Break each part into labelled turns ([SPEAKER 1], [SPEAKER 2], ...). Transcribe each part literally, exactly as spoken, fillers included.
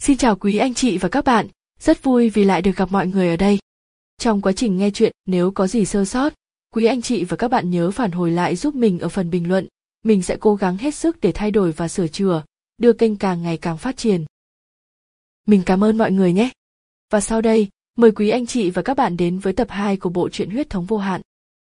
[SPEAKER 1] Xin chào quý anh chị và các bạn, rất vui vì lại được gặp mọi người ở đây. Trong quá trình nghe chuyện, nếu có gì sơ sót, quý anh chị và các bạn nhớ phản hồi lại giúp mình ở phần bình luận. Mình sẽ cố gắng hết sức để thay đổi và sửa chữa, đưa kênh càng ngày càng phát triển. Mình cảm ơn mọi người nhé. Và sau đây, mời quý anh chị và các bạn đến với tập hai của bộ truyện Huyết thống vô hạn.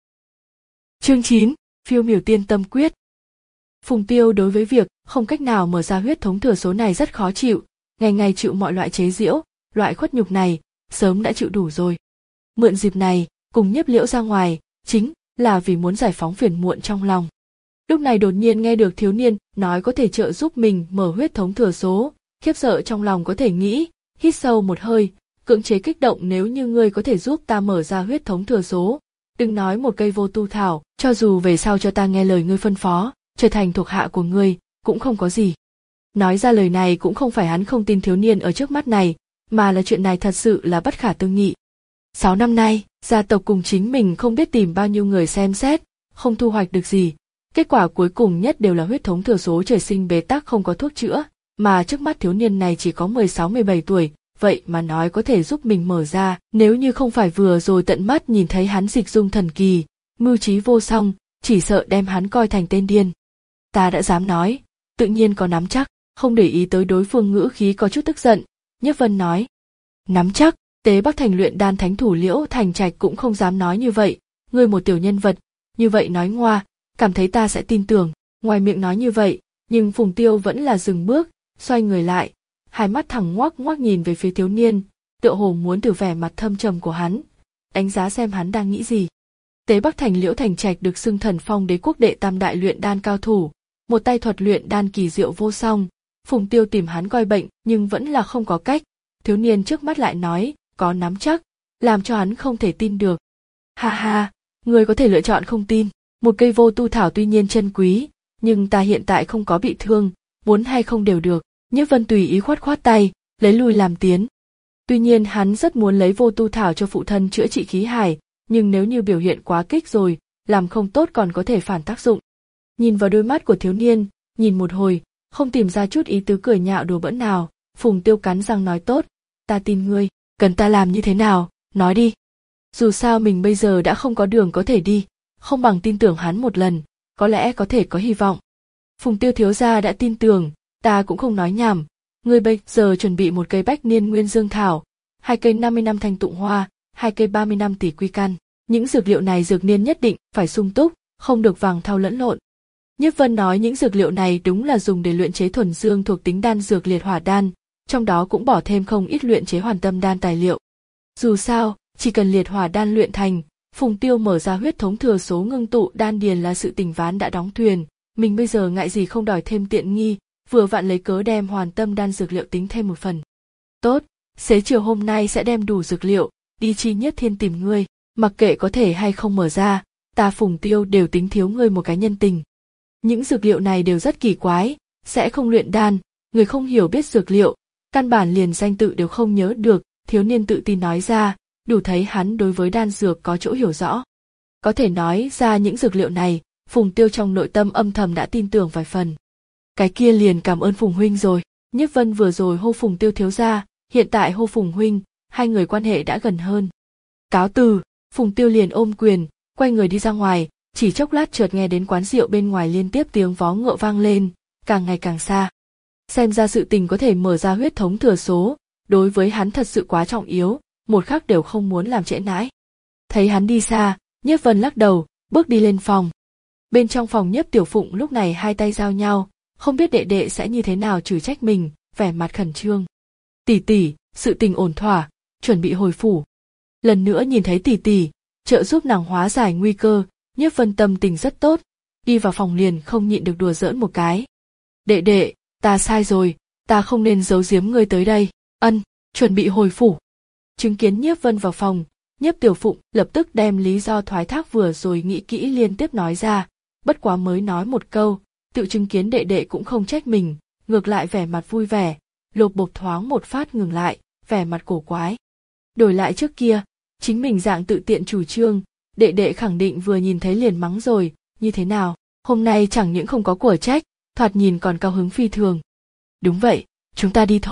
[SPEAKER 1] Chương chín, Phiêu miểu tiên tâm quyết. Phùng Tiêu đối với việc không cách nào mở ra huyết thống thừa số này rất khó chịu, ngày ngày chịu mọi loại chế giễu, loại khuất nhục này, sớm đã chịu đủ rồi. Mượn dịp này, cùng Nhiếp Liễu ra ngoài, chính là vì muốn giải phóng phiền muộn trong lòng. Lúc này đột nhiên nghe được thiếu niên nói có thể trợ giúp mình mở huyết thống thừa số, khiếp sợ trong lòng có thể nghĩ, hít sâu một hơi, cưỡng chế kích động nếu như ngươi có thể giúp ta mở ra huyết thống thừa số. Đừng nói một cây vô tu thảo, cho dù về sau cho ta nghe lời ngươi phân phó, trở thành thuộc hạ của ngươi, cũng không có gì. Nói ra lời này cũng không phải hắn không tin thiếu niên ở trước mắt này, mà là chuyện này thật sự là bất khả tư nghị. Sáu năm nay, gia tộc cùng chính mình không biết tìm bao nhiêu người xem xét, không thu hoạch được gì. Kết quả cuối cùng nhất đều là huyết thống thừa số trời sinh bế tắc không có thuốc chữa, mà trước mắt thiếu niên này chỉ có mười sáu mười bảy tuổi, vậy mà nói có thể giúp mình mở ra, nếu như không phải vừa rồi tận mắt nhìn thấy hắn dịch dung thần kỳ, mưu trí vô song, chỉ sợ đem hắn coi thành tên điên. Ta đã dám nói, tự nhiên có nắm chắc, không để ý tới đối phương ngữ khí có chút tức giận, Nhiếp Vân nói. Nắm chắc, Tế Bắc Thành luyện đan thánh thủ Liễu Thành Trạch cũng không dám nói như vậy, ngươi một tiểu nhân vật, như vậy nói ngoa, cảm thấy ta sẽ tin tưởng, ngoài miệng nói như vậy, nhưng Phùng Tiêu vẫn là dừng bước, xoay người lại, hai mắt thẳng ngoác ngoác nhìn về phía thiếu niên, tựa hồ muốn từ vẻ mặt thâm trầm của hắn, đánh giá xem hắn đang nghĩ gì. Tế Bắc Thành Liễu Thành Trạch được xưng thần phong đế quốc đệ tam đại luyện đan cao thủ, một tay thuật luyện đan kỳ diệu vô song. Phùng Tiêu tìm hắn coi bệnh nhưng vẫn là không có cách, thiếu niên trước mắt lại nói, có nắm chắc, làm cho hắn không thể tin được. Ha ha, người có thể lựa chọn không tin, một cây vô tu thảo tuy nhiên chân quý, nhưng ta hiện tại không có bị thương, muốn hay không đều được. Nhiếp Vân tùy ý khoát khoát tay, lấy lui làm tiến. Tuy nhiên hắn rất muốn lấy vô tu thảo cho phụ thân chữa trị khí hải, nhưng nếu như biểu hiện quá kích rồi, làm không tốt còn có thể phản tác dụng. Nhìn vào đôi mắt của thiếu niên, nhìn một hồi, không tìm ra chút ý tứ cười nhạo đùa bỡn nào, Phùng Tiêu cắn răng nói tốt, ta tin ngươi, cần ta làm như thế nào, nói đi. Dù sao mình bây giờ đã không có đường có thể đi, không bằng tin tưởng hắn một lần, có lẽ có thể có hy vọng. Phùng Tiêu thiếu gia đã tin tưởng, ta cũng không nói nhảm, ngươi bây giờ chuẩn bị một cây bách niên nguyên dương thảo, hai cây năm mươi năm thanh tụng hoa, hai cây ba mươi năm tỷ quy căn, những dược liệu này dược niên nhất định phải sung túc, không được vàng thau lẫn lộn. Nhiếp Vân nói những dược liệu này đúng là dùng để luyện chế thuần dương thuộc tính đan dược liệt hỏa đan, trong đó cũng bỏ thêm không ít luyện chế hoàn tâm đan tài liệu. Dù sao, chỉ cần liệt hỏa đan luyện thành, Phùng Tiêu mở ra huyết thống thừa số ngưng tụ đan điền là sự tình ván đã đóng thuyền, mình bây giờ ngại gì không đòi thêm tiện nghi, vừa vặn lấy cớ đem hoàn tâm đan dược liệu tính thêm một phần. Tốt, xế chiều hôm nay sẽ đem đủ dược liệu, đi Chi Nhất Thiên tìm ngươi, mặc kệ có thể hay không mở ra, ta Phùng Tiêu đều tính thiếu ngươi một cái nhân tình. Những dược liệu này đều rất kỳ quái, sẽ không luyện đan, người không hiểu biết dược liệu, căn bản liền danh tự đều không nhớ được, thiếu niên tự tin nói ra, đủ thấy hắn đối với đan dược có chỗ hiểu rõ. Có thể nói ra những dược liệu này, Phùng Tiêu trong nội tâm âm thầm đã tin tưởng vài phần. Cái kia liền cảm ơn Phùng huynh rồi, Nhiếp Vân vừa rồi hô Phùng Tiêu thiếu gia, hiện tại hô Phùng huynh, hai người quan hệ đã gần hơn. Cáo từ, Phùng Tiêu liền ôm quyền, quay người đi ra ngoài, chỉ chốc lát chợt nghe đến quán rượu bên ngoài liên tiếp tiếng vó ngựa vang lên, càng ngày càng xa. Xem ra sự tình có thể mở ra huyết thống thừa số, đối với hắn thật sự quá trọng yếu, một khắc đều không muốn làm trễ nãi. Thấy hắn đi xa, Nhiếp Vân lắc đầu, bước đi lên phòng. Bên trong phòng Nhiếp Tiểu Phụng lúc này hai tay giao nhau, không biết đệ đệ sẽ như thế nào chửi trách mình, vẻ mặt khẩn trương. Tỷ tỷ, sự tình ổn thỏa, chuẩn bị hồi phủ. Lần nữa nhìn thấy tỷ tỷ, trợ giúp nàng hóa giải nguy cơ, Nhiếp Vân tâm tình rất tốt, đi vào phòng liền không nhịn được đùa giỡn một cái. Đệ đệ, ta sai rồi, ta không nên giấu giếm ngươi tới đây, ân, chuẩn bị hồi phủ. Chứng kiến Nhiếp Vân vào phòng, Nhiếp Tiểu Phụng lập tức đem lý do thoái thác vừa rồi nghĩ kỹ liên tiếp nói ra, bất quá mới nói một câu, tự chứng kiến đệ đệ cũng không trách mình, ngược lại vẻ mặt vui vẻ, lột bột thoáng một phát ngừng lại, vẻ mặt cổ quái. Đổi lại trước kia, chính mình dạng tự tiện chủ trương, đệ đệ khẳng định vừa nhìn thấy liền mắng rồi, như thế nào, hôm nay chẳng những không có của trách, thoạt nhìn còn cao hứng phi thường. Đúng vậy, chúng ta đi thôi,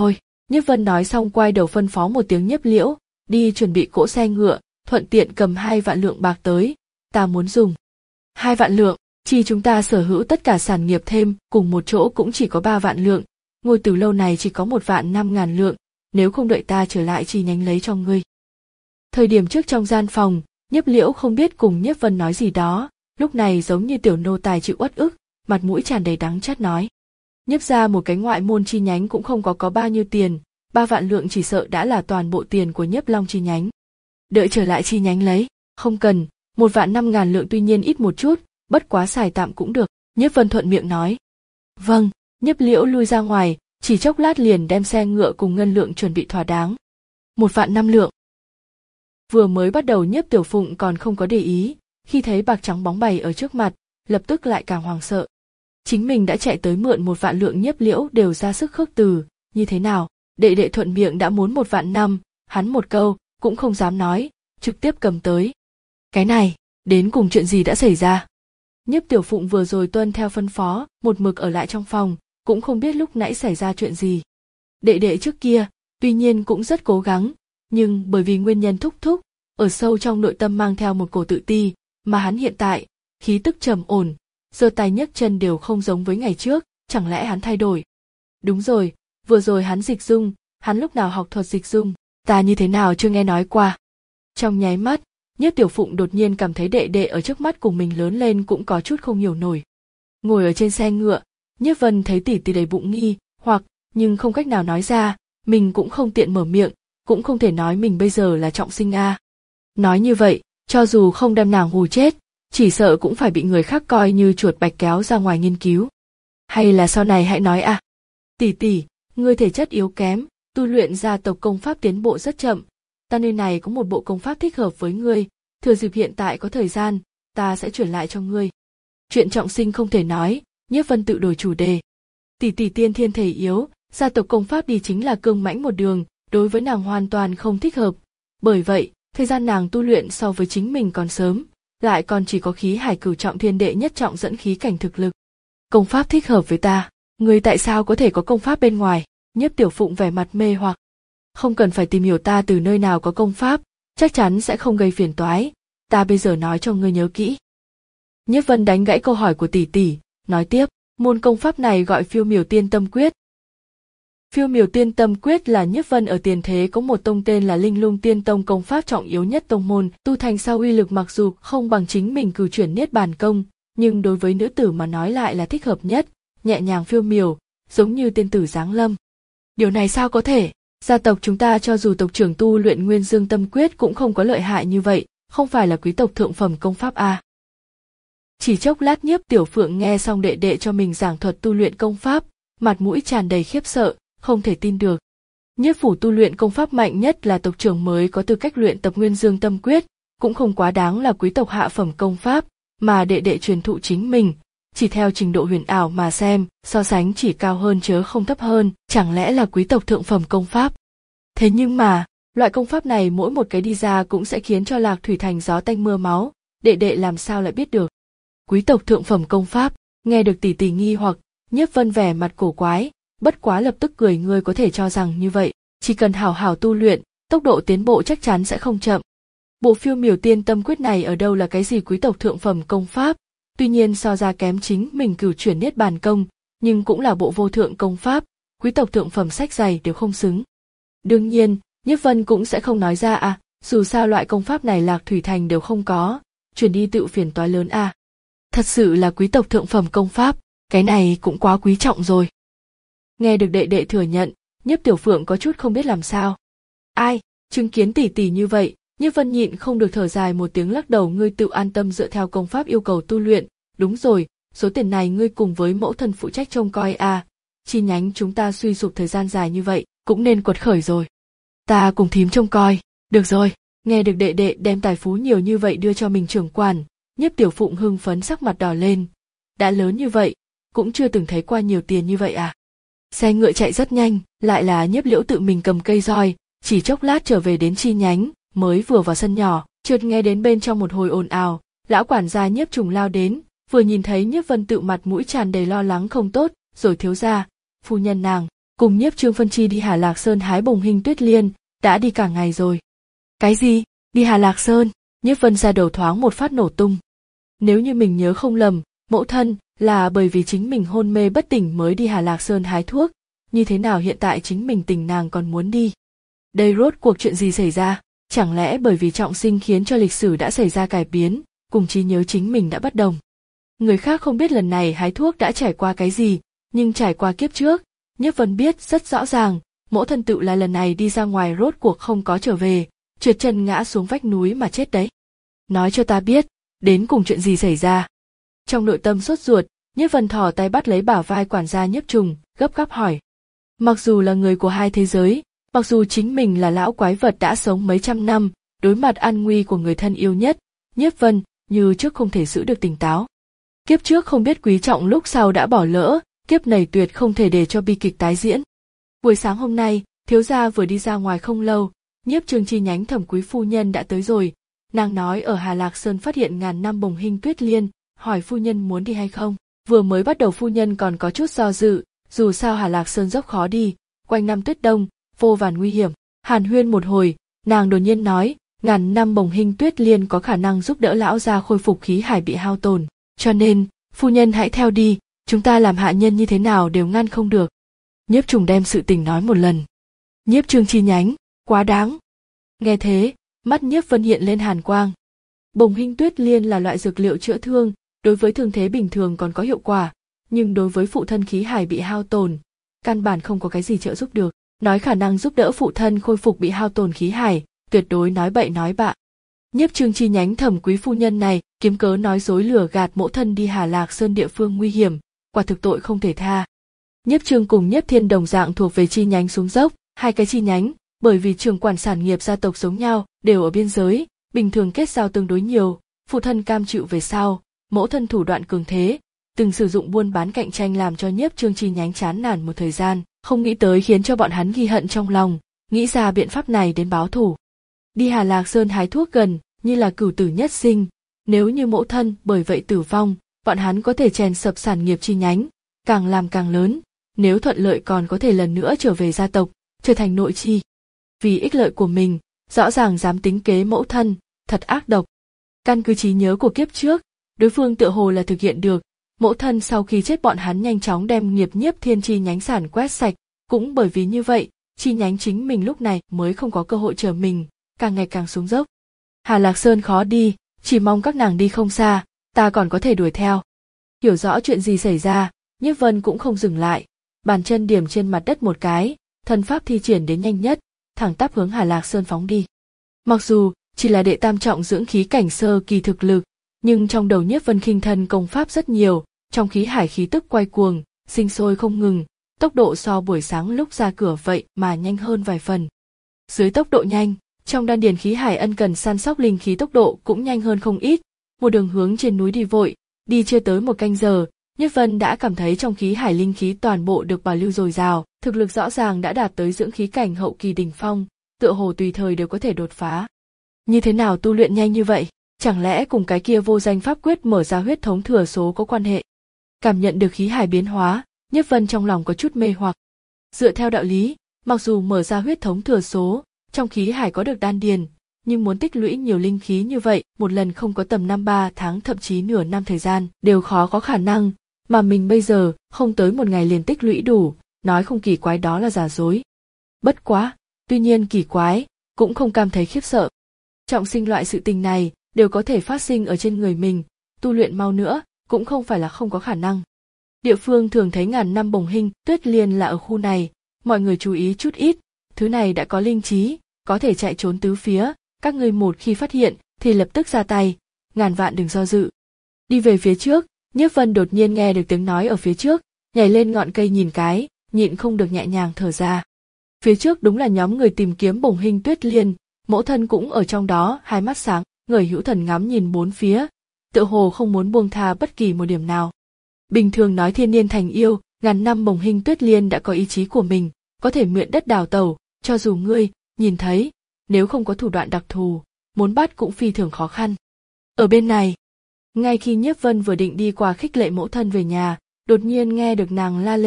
[SPEAKER 1] Nhiếp Vân nói xong quay đầu phân phó một tiếng Nhiếp Liễu, đi chuẩn bị cỗ xe ngựa, thuận tiện cầm hai vạn lượng bạc tới, ta muốn dùng. Hai vạn lượng, chi chúng ta sở hữu tất cả sản nghiệp thêm, cùng một chỗ cũng chỉ có ba vạn lượng, ngôi từ lâu này chỉ có một vạn năm ngàn lượng, nếu không đợi ta trở lại chi nhánh lấy cho ngươi. Thời điểm trước trong gian phòng, Nhiếp Liễu không biết cùng Nhiếp Vân nói gì đó, lúc này giống như tiểu nô tài chịu uất ức, mặt mũi tràn đầy đắng chát nói. Nhiếp ra một cái ngoại môn chi nhánh cũng không có có bao nhiêu tiền, ba vạn lượng chỉ sợ đã là toàn bộ tiền của Nhiếp Long chi nhánh. Đợi trở lại chi nhánh lấy, không cần, một vạn năm ngàn lượng tuy nhiên ít một chút, bất quá xài tạm cũng được, Nhiếp Vân thuận miệng nói. Vâng, Nhiếp Liễu lui ra ngoài, chỉ chốc lát liền đem xe ngựa cùng ngân lượng chuẩn bị thỏa đáng. Một vạn năm lượng. Vừa mới bắt đầu Nhiếp Tiểu Phụng còn không có để ý, khi thấy bạc trắng bóng bày ở trước mặt, lập tức lại càng hoảng sợ. Chính mình đã chạy tới mượn một vạn lượng, Nhiếp Liễu đều ra sức khước từ, như thế nào, đệ đệ thuận miệng đã muốn một vạn năm, hắn một câu, cũng không dám nói, trực tiếp cầm tới. Cái này, đến cùng chuyện gì đã xảy ra? Nhiếp Tiểu Phụng vừa rồi tuân theo phân phó, một mực ở lại trong phòng, cũng không biết lúc nãy xảy ra chuyện gì. Đệ đệ trước kia, tuy nhiên cũng rất cố gắng, nhưng bởi vì nguyên nhân thúc thúc, ở sâu trong nội tâm mang theo một cổ tự ti, mà hắn hiện tại, khí tức trầm ổn, giơ tay nhấc chân đều không giống với ngày trước, chẳng lẽ hắn thay đổi? Đúng rồi, vừa rồi hắn dịch dung, hắn lúc nào học thuật dịch dung, ta như thế nào chưa nghe nói qua. Trong nháy mắt, Nhiếp Tiểu Phụng đột nhiên cảm thấy đệ đệ ở trước mắt cùng mình lớn lên cũng có chút không hiểu nổi. Ngồi ở trên xe ngựa, Nhiếp Vân thấy tỷ tỷ đầy bụng nghi, hoặc, nhưng không cách nào nói ra, mình cũng không tiện mở miệng, cũng không thể nói mình bây giờ là trọng sinh a. Nói như vậy, cho dù không đem nàng hù chết, chỉ sợ cũng phải bị người khác coi như chuột bạch kéo ra ngoài nghiên cứu. Hay là sau này hãy nói à? Tỷ tỷ, ngươi thể chất yếu kém, tu luyện gia tộc công pháp tiến bộ rất chậm, ta nơi này có một bộ công pháp thích hợp với ngươi, thừa dịp hiện tại có thời gian, ta sẽ chuyển lại cho ngươi. Chuyện trọng sinh không thể nói, Nhiếp Vân tự đổi chủ đề. Tỷ tỷ tiên thiên thể yếu, gia tộc công pháp đi chính là cương mãnh một đường, đối với nàng hoàn toàn không thích hợp. Bởi vậy, thời gian nàng tu luyện so với chính mình còn sớm, lại còn chỉ có khí hải cửu trọng thiên đệ nhất trọng dẫn khí cảnh thực lực. Công pháp thích hợp với ta, ngươi tại sao có thể có công pháp bên ngoài? Nhiếp Tiểu Phụng vẻ mặt mê hoặc. Không cần phải tìm hiểu ta từ nơi nào có công pháp, chắc chắn sẽ không gây phiền toái, ta bây giờ nói cho ngươi nhớ kỹ. Nhiếp Vân đánh gãy câu hỏi của tỷ tỷ, nói tiếp, môn công pháp này gọi Phiêu Miểu Tiên Tâm Quyết. Phiêu Miểu Tiên Tâm Quyết là Nhiếp Vân ở tiền thế có một tông tên là Linh Lung Tiên Tông công pháp trọng yếu nhất tông môn, tu thành sau uy lực mặc dù không bằng chính mình cửu chuyển niết bàn công, nhưng đối với nữ tử mà nói lại là thích hợp nhất, nhẹ nhàng phiêu miểu, giống như tiên tử giáng lâm. Điều này sao có thể? Gia tộc chúng ta cho dù tộc trưởng tu luyện Nguyên Dương Tâm Quyết cũng không có lợi hại như vậy, không phải là quý tộc thượng phẩm công pháp à? Chỉ chốc lát Nhiếp Tiểu Phượng nghe xong đệ đệ cho mình giảng thuật tu luyện công pháp, mặt mũi tràn đầy khiếp sợ, không thể tin được. Nhiếp phủ tu luyện công pháp mạnh nhất là tộc trưởng mới có tư cách luyện tập Nguyên Dương Tâm Quyết, cũng không quá đáng là quý tộc hạ phẩm công pháp, mà đệ đệ truyền thụ chính mình, chỉ theo trình độ huyền ảo mà xem, so sánh chỉ cao hơn chớ không thấp hơn, chẳng lẽ là quý tộc thượng phẩm công pháp. Thế nhưng mà, loại công pháp này mỗi một cái đi ra cũng sẽ khiến cho Lạc Thủy Thành gió tanh mưa máu, đệ đệ làm sao lại biết được. Quý tộc thượng phẩm công pháp, nghe được tỷ tỷ nghi hoặc, Nhiếp Vân vẻ mặt cổ quái, bất quá lập tức cười, ngươi có thể cho rằng như vậy, chỉ cần hảo hảo tu luyện, tốc độ tiến bộ chắc chắn sẽ không chậm. Bộ Phiêu Miểu Tiên Tâm Quyết này ở đâu là cái gì quý tộc thượng phẩm công pháp, tuy nhiên so ra kém chính mình cửu chuyển niết bàn công, nhưng cũng là bộ vô thượng công pháp, quý tộc thượng phẩm sách dày đều không xứng. Đương nhiên, Nhiếp Vân cũng sẽ không nói ra à, dù sao loại công pháp này Lạc Thủy Thành đều không có, chuyển đi tự phiền toái lớn à. Thật sự là quý tộc thượng phẩm công pháp, cái này cũng quá quý trọng rồi. Nghe được đệ đệ thừa nhận, Nhiếp Tiểu Phượng có chút không biết làm sao. Ai, chứng kiến tỷ tỷ như vậy, Nhiếp Vân nhịn không được thở dài một tiếng lắc đầu, ngươi tự an tâm dựa theo công pháp yêu cầu tu luyện, đúng rồi, số tiền này ngươi cùng với mẫu thân phụ trách trông coi à, chi nhánh chúng ta suy sụp thời gian dài như vậy, cũng nên quật khởi rồi. Ta cùng thím trông coi, được rồi, nghe được đệ đệ đem tài phú nhiều như vậy đưa cho mình trưởng quản, Nhiếp Tiểu Phụng hưng phấn sắc mặt đỏ lên. Đã lớn như vậy, cũng chưa từng thấy qua nhiều tiền như vậy à. Xe ngựa chạy rất nhanh, lại là Nhiếp Liễu tự mình cầm cây roi, chỉ chốc lát trở về đến chi nhánh, mới vừa vào sân nhỏ, chợt nghe đến bên trong một hồi ồn ào, lão quản gia Nhiếp Trùng lao đến, vừa nhìn thấy Nhiếp Vân tự mặt mũi tràn đầy lo lắng không tốt, rồi thiếu gia, phu nhân nàng, cùng nhiếp trương phân chi đi Hà Lạc Sơn hái bồng hinh tuyết liên, đã đi cả ngày rồi. Cái gì? Đi Hà Lạc Sơn? Nhiếp Vân ra đầu thoáng một phát nổ tung. Nếu như mình nhớ không lầm, mẫu thân là bởi vì chính mình hôn mê bất tỉnh mới đi Hà Lạc Sơn hái thuốc, như thế nào hiện tại chính mình tỉnh nàng còn muốn đi? Đây rốt cuộc chuyện gì xảy ra? Chẳng lẽ bởi vì trọng sinh khiến cho lịch sử đã xảy ra cải biến, cùng trí nhớ chính mình đã bất đồng? Người khác không biết lần này hái thuốc đã trải qua cái gì, nhưng trải qua kiếp trước, Nhiếp Vân biết rất rõ ràng, mẫu thân tự là lần này đi ra ngoài rốt cuộc không có trở về, trượt chân ngã xuống vách núi mà chết đấy. Nói cho ta biết, đến cùng chuyện gì xảy ra? Trong nội tâm sốt ruột, Nhiếp Vân thò tay bắt lấy bả vai quản gia Nhiếp Trùng, gấp gáp hỏi. Mặc dù là người của hai thế giới, mặc dù chính mình là lão quái vật đã sống mấy trăm năm, đối mặt an nguy của người thân yêu nhất, Nhiếp Vân như trước không thể giữ được tỉnh táo. Kiếp trước không biết quý trọng, lúc sau đã bỏ lỡ, kiếp này tuyệt không thể để cho bi kịch tái diễn. Buổi sáng hôm nay, thiếu gia vừa đi ra ngoài không lâu, Nhiếp Trương chi nhánh Thẩm quý phu nhân đã tới rồi. Nàng nói ở Hà Lạc Sơn phát hiện ngàn năm bồng hinh tuyết liên, hỏi phu nhân muốn đi hay không. Vừa mới bắt đầu phu nhân còn có chút do dự, dù sao Hà Lạc Sơn dốc khó đi, quanh năm tuyết đông, vô vàn nguy hiểm. Hàn huyên một hồi, nàng đột nhiên nói, ngàn năm bồng hinh tuyết liên có khả năng giúp đỡ lão gia khôi phục khí hải bị hao tổn, cho nên phu nhân hãy theo đi, chúng ta làm hạ nhân như thế nào đều ngăn không được. Nhiếp Trùng đem sự tình nói một lần. Nhiếp Trương chi nhánh, quá đáng. Nghe thế, mắt Nhiếp Vân hiện lên hàn quang. Bồng hinh tuyết liên là loại dược liệu chữa thương, đối với thương thế bình thường còn có hiệu quả, nhưng đối với phụ thân khí hải bị hao tổn, căn bản không có cái gì trợ giúp được. Nói khả năng giúp đỡ phụ thân khôi phục bị hao tổn khí hải, tuyệt đối nói bậy nói bạ. Nhiếp Trương chi nhánh Thẩm quý phu nhân này kiếm cớ nói dối lừa gạt mẫu thân đi Hà Lạc Sơn địa phương nguy hiểm, quả thực tội không thể tha. Nhiếp Trương cùng Nhiếp Thiên đồng dạng thuộc về chi nhánh xuống dốc, hai cái chi nhánh, bởi vì trường quản sản nghiệp gia tộc giống nhau, đều ở biên giới, bình thường kết giao tương đối nhiều, phụ thân cam chịu về sau, mẫu thân thủ đoạn cường thế, từng sử dụng buôn bán cạnh tranh làm cho Nhiếp Trương chi nhánh chán nản một thời gian, không nghĩ tới khiến cho bọn hắn ghi hận trong lòng, nghĩ ra biện pháp này đến báo thù. Đi Hà Lạc Sơn hái thuốc gần như là cửu tử nhất sinh, nếu như mẫu thân bởi vậy tử vong, bọn hắn có thể chèn sập sản nghiệp chi nhánh, càng làm càng lớn, nếu thuận lợi còn có thể lần nữa trở về gia tộc, trở thành nội chi. Vì ích lợi của mình, rõ ràng dám tính kế mẫu thân, thật ác độc. Căn cứ trí nhớ của kiếp trước, đối phương tựa hồ là thực hiện được, mẫu thân sau khi chết bọn hắn nhanh chóng đem nghiệp Nhiếp Thiên chi nhánh sản quét sạch, cũng bởi vì như vậy, chi nhánh chính mình lúc này mới không có cơ hội trở mình, càng ngày càng xuống dốc. Hà Lạc Sơn khó đi, chỉ mong các nàng đi không xa, ta còn có thể đuổi theo. Hiểu rõ chuyện gì xảy ra, Nhiếp Vân cũng không dừng lại, bàn chân điểm trên mặt đất một cái, thân pháp thi triển đến nhanh nhất, thẳng tắp hướng Hà Lạc Sơn phóng đi. Mặc dù chỉ là đệ tam trọng dưỡng khí cảnh sơ kỳ thực lực, nhưng trong đầu Nhiếp Vân khinh thân công pháp rất nhiều, trong khí hải khí tức quay cuồng, sinh sôi không ngừng, tốc độ so buổi sáng lúc ra cửa vậy mà nhanh hơn vài phần. Dưới tốc độ nhanh, trong đan điền khí hải ân cần săn sóc linh khí tốc độ cũng nhanh hơn không ít, một đường hướng trên núi đi vội, đi chưa tới một canh giờ, Nhiếp Vân đã cảm thấy trong khí hải linh khí toàn bộ được bảo lưu dồi dào, thực lực rõ ràng đã đạt tới dưỡng khí cảnh hậu kỳ đỉnh phong, tựa hồ tùy thời đều có thể đột phá. Như thế nào tu luyện nhanh như vậy? Chẳng lẽ cùng cái kia vô danh pháp quyết mở ra huyết thống thừa số có quan hệ? Cảm nhận được khí hải biến hóa, Nhiếp Vân trong lòng có chút mê hoặc. Dựa theo đạo lý, mặc dù mở ra huyết thống thừa số, trong khí hải có được đan điền, nhưng muốn tích lũy nhiều linh khí như vậy, một lần không có tầm năm ba tháng thậm chí nửa năm thời gian, đều khó có khả năng, mà mình bây giờ không tới một ngày liền tích lũy đủ, nói không kỳ quái đó là giả dối. Bất quá, tuy nhiên kỳ quái, cũng không cảm thấy khiếp sợ. Trọng sinh loại sự tình này đều có thể phát sinh ở trên người mình, tu luyện mau nữa cũng không phải là không có khả năng. Địa phương thường thấy ngàn năm bồng hinh tuyết liên là ở khu này, mọi người chú ý chút ít, thứ này đã có linh trí, có thể chạy trốn tứ phía, các ngươi một khi phát hiện thì lập tức ra tay, ngàn vạn đừng do dự. Đi về phía trước, Nhiếp Vân đột nhiên nghe được tiếng nói ở phía trước, nhảy lên ngọn cây nhìn cái, nhịn không được nhẹ nhàng thở ra. Phía trước đúng là nhóm người tìm kiếm bồng hinh tuyết liên, mẫu thân cũng ở trong đó, hai mắt sáng, người hữu thần ngắm nhìn bốn phía, tựa hồ không muốn buông tha bất kỳ một điểm nào. Bình thường nói thiên niên thành yêu, ngàn năm bồng hinh tuyết liên đã có ý chí của mình, có thể mượn đất đào tẩu, cho dù ngươi nhìn thấy, nếu không có thủ đoạn đặc thù, muốn bắt cũng phi thường khó khăn. Ở bên này, ngay khi Nhiếp Vân vừa định đi qua khích lệ mẫu thân về nhà, đột nhiên nghe được nàng la lên,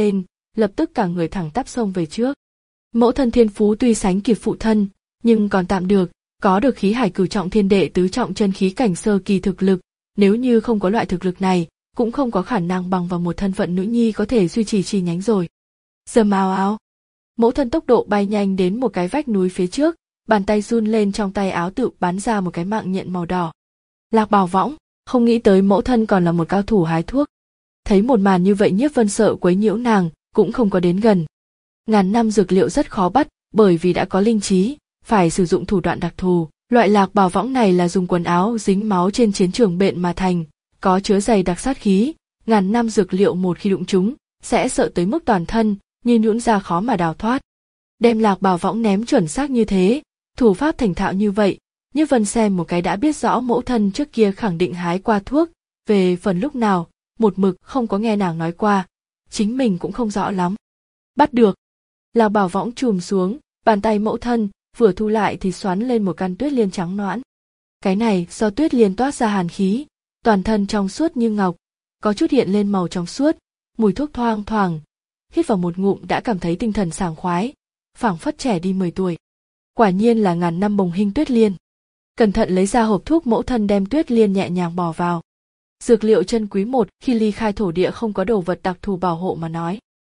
[SPEAKER 1] lập tức cả người thẳng tắp xông về trước. Mẫu thân thiên phú tuy sánh kịp phụ thân, nhưng còn tạm được, có được khí hải cửu trọng thiên đệ tứ trọng chân khí cảnh sơ kỳ thực lực, nếu như không có loại thực lực này, cũng không có khả năng bằng vào một thân phận nữ nhi có thể duy trì chi nhánh rồi. Dầm ào ào. Mẫu thân tốc độ bay nhanh đến một cái vách núi phía trước, bàn tay run lên trong tay áo tự bắn ra một cái mạng nhện màu đỏ. Lạc Bảo Võng, không nghĩ tới mẫu thân còn là một cao thủ hái thuốc. Thấy một màn như vậy Nhiếp Vân sợ quấy nhiễu nàng, cũng không có đến gần. Ngàn năm dược liệu rất khó bắt, bởi vì đã có linh trí, phải sử dụng thủ đoạn đặc thù. Loại Lạc Bảo Võng này là dùng quần áo dính máu trên chiến trường bện mà thành, có chứa dày đặc sát khí, ngàn năm dược liệu một khi đụng chúng, sẽ sợ tới mức toàn thân, như nhũn ra khó mà đào thoát. Đem Lạc Bảo Võng ném chuẩn xác như thế, thủ pháp thành thạo như vậy, Nhiếp Vân xem một cái đã biết rõ mẫu thân trước kia khẳng định hái qua thuốc, về phần lúc nào, một mực không có nghe nàng nói qua, chính mình cũng không rõ lắm. Bắt được. Lạc Bảo Võng chùm xuống, bàn tay mẫu thân, vừa thu lại thì xoắn lên một căn tuyết liên trắng nõn. Cái này do tuyết liên toát ra hàn khí, toàn thân trong suốt như ngọc, có chút hiện lên màu trong suốt, mùi thuốc thoang thoảng, hít vào một ngụm đã cảm thấy tinh thần sảng khoái, phảng phất trẻ đi mười tuổi. Quả nhiên là ngàn năm bồng hình tuyết liên. Cẩn thận lấy ra hộp thuốc mẫu thân đem tuyết liên nhẹ nhàng bỏ vào. Dược liệu chân quý một khi ly khai thổ địa không có đồ vật đặc thù bảo hộ mà nói.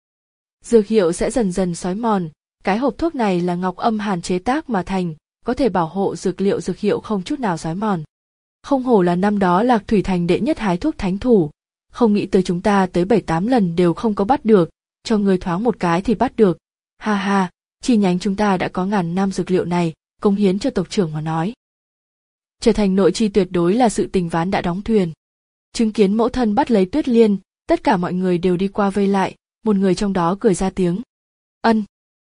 [SPEAKER 1] Dược hiệu sẽ dần dần xói mòn, cái hộp thuốc này là ngọc âm hàn chế tác mà thành, có thể bảo hộ dược liệu dược hiệu không chút nào xói mòn. Không hổ là năm đó Lạc Thủy Thành đệ nhất hái thuốc thánh thủ, không nghĩ tới chúng ta tới bảy tám lần đều không có bắt được, cho người thoáng một cái thì bắt được. Ha ha, chi nhánh chúng ta đã có ngàn năm dược liệu này, cống hiến cho tộc trưởng mà nói. Trở thành nội chi tuyệt đối là sự tình ván đã đóng thuyền. Chứng kiến mẫu thân bắt lấy tuyết liên, tất cả mọi người đều đi qua vây lại, một người trong đó cười ra tiếng. Ân.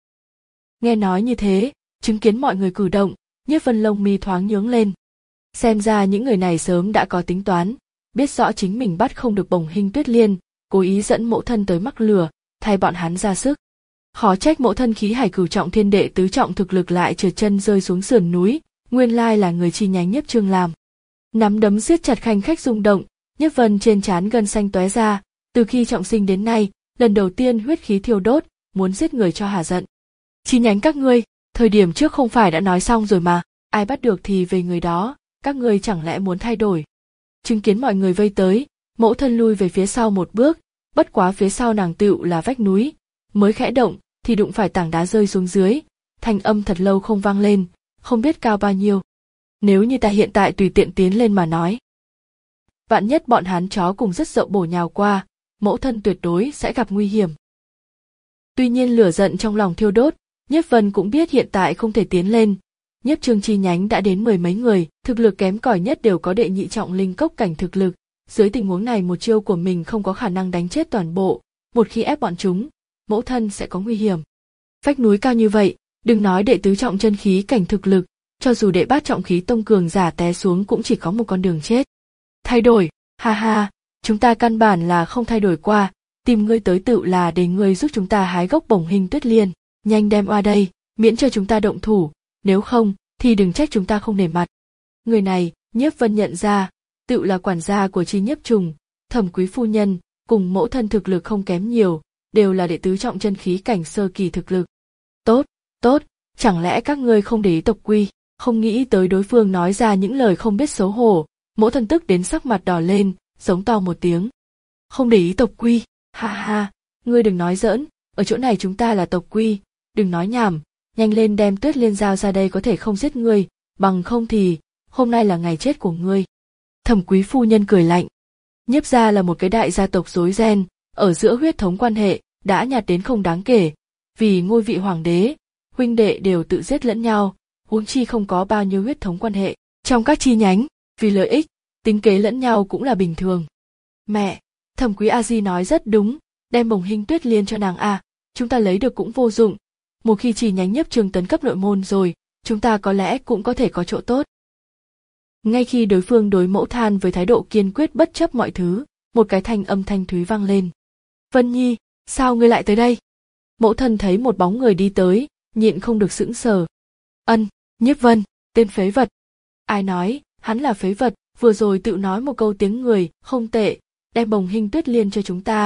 [SPEAKER 1] Nghe nói như thế, chứng kiến mọi người cử động, Nhiếp Vân lông mi thoáng nhướng lên. Xem ra những người này sớm đã có tính toán, biết rõ chính mình bắt không được bồng hình tuyết liên, cố ý dẫn mẫu thân tới mắc lừa, thay bọn hắn ra sức. Khó trách mẫu thân khí hải cửu trọng thiên đệ tứ trọng thực lực lại trượt chân rơi xuống sườn núi, nguyên lai là người chi nhánh Nhiếp Trương làm. Nắm đấm siết chặt khanh khách rung động, Nhiếp Vân trên trán gân xanh tóe ra, từ khi trọng sinh đến nay, lần đầu tiên huyết khí thiêu đốt, muốn giết người cho hả giận. Chi nhánh các ngươi, thời điểm trước không phải đã nói xong rồi mà, ai bắt được thì về người đó, các ngươi chẳng lẽ muốn thay đổi. Chứng kiến mọi người vây tới, mẫu thân lui về phía sau một bước, bất quá phía sau nàng tựu là vách núi, mới khẽ động thì đụng phải tảng đá rơi xuống dưới, thanh âm thật lâu không vang lên, không biết cao bao nhiêu. Nếu như ta hiện tại tùy tiện tiến lên mà nói, vạn nhất bọn hắn chó cùng rất dậu bổ nhào qua, mẫu thân tuyệt đối sẽ gặp nguy hiểm. Tuy nhiên lửa giận trong lòng thiêu đốt, Nhiếp Vân cũng biết hiện tại không thể tiến lên. Nhiếp Trương chi nhánh đã đến mười mấy người, thực lực kém cỏi nhất đều có đệ nhị trọng linh cốc cảnh thực lực. Dưới tình huống này một chiêu của mình không có khả năng đánh chết toàn bộ, một khi ép bọn chúng, mẫu thân sẽ có nguy hiểm. Vách núi cao như vậy, đừng nói đệ tứ trọng chân khí cảnh thực lực, cho dù đệ bát trọng khí tông cường giả té xuống cũng chỉ có một con đường chết. Thay đổi, ha ha, chúng ta căn bản là không thay đổi qua, tìm ngươi tới tựu là để ngươi giúp chúng ta hái gốc bồng hình tuyết liên, nhanh đem qua đây, miễn cho chúng ta động thủ, nếu không thì đừng trách chúng ta không nể mặt. Người này, Nhiếp Vân nhận ra, tựu là quản gia của Chi Nhiếp Trùng, Thẩm Quý phu nhân, cùng mẫu thân thực lực không kém nhiều, đều là đệ tứ trọng chân khí cảnh sơ kỳ thực lực. Tốt, tốt, chẳng lẽ các ngươi không để ý tộc quy, không nghĩ tới đối phương nói ra những lời không biết xấu hổ, mẫu thân tức đến sắc mặt đỏ lên, giống to một tiếng. Không để ý tộc quy, ha ha, ngươi đừng nói giỡn, ở chỗ này chúng ta là tộc quy, đừng nói nhảm, nhanh lên đem tuyết liên giao ra đây có thể không giết ngươi, bằng không thì, hôm nay là ngày chết của ngươi. Thẩm Quý phu nhân cười lạnh. Nhiếp gia là một cái đại gia tộc rối ren, ở giữa huyết thống quan hệ, đã nhạt đến không đáng kể, vì ngôi vị hoàng đế, huynh đệ đều tự giết lẫn nhau, huống chi không có bao nhiêu huyết thống quan hệ, trong các chi nhánh, vì lợi ích, tính kế lẫn nhau cũng là bình thường. Mẹ, Thẩm Quý a di nói rất đúng, đem bồng hình tuyết liên cho nàng a, chúng ta lấy được cũng vô dụng, một khi chi nhánh Nhiếp Trương tấn cấp nội môn rồi, chúng ta có lẽ cũng có thể có chỗ tốt. Ngay khi đối phương đối mẫu than với thái độ kiên quyết bất chấp mọi thứ, một cái thanh âm thanh thúy vang lên. Vân Nhi, sao ngươi lại tới đây? Mẫu thân thấy một bóng người đi tới, nhịn không được sững sờ. Ân, Nhiếp Vân, tên phế vật. Ai nói, hắn là phế vật, vừa rồi tự nói một câu tiếng người, không tệ, đem bồng hình tuyết liên cho chúng ta,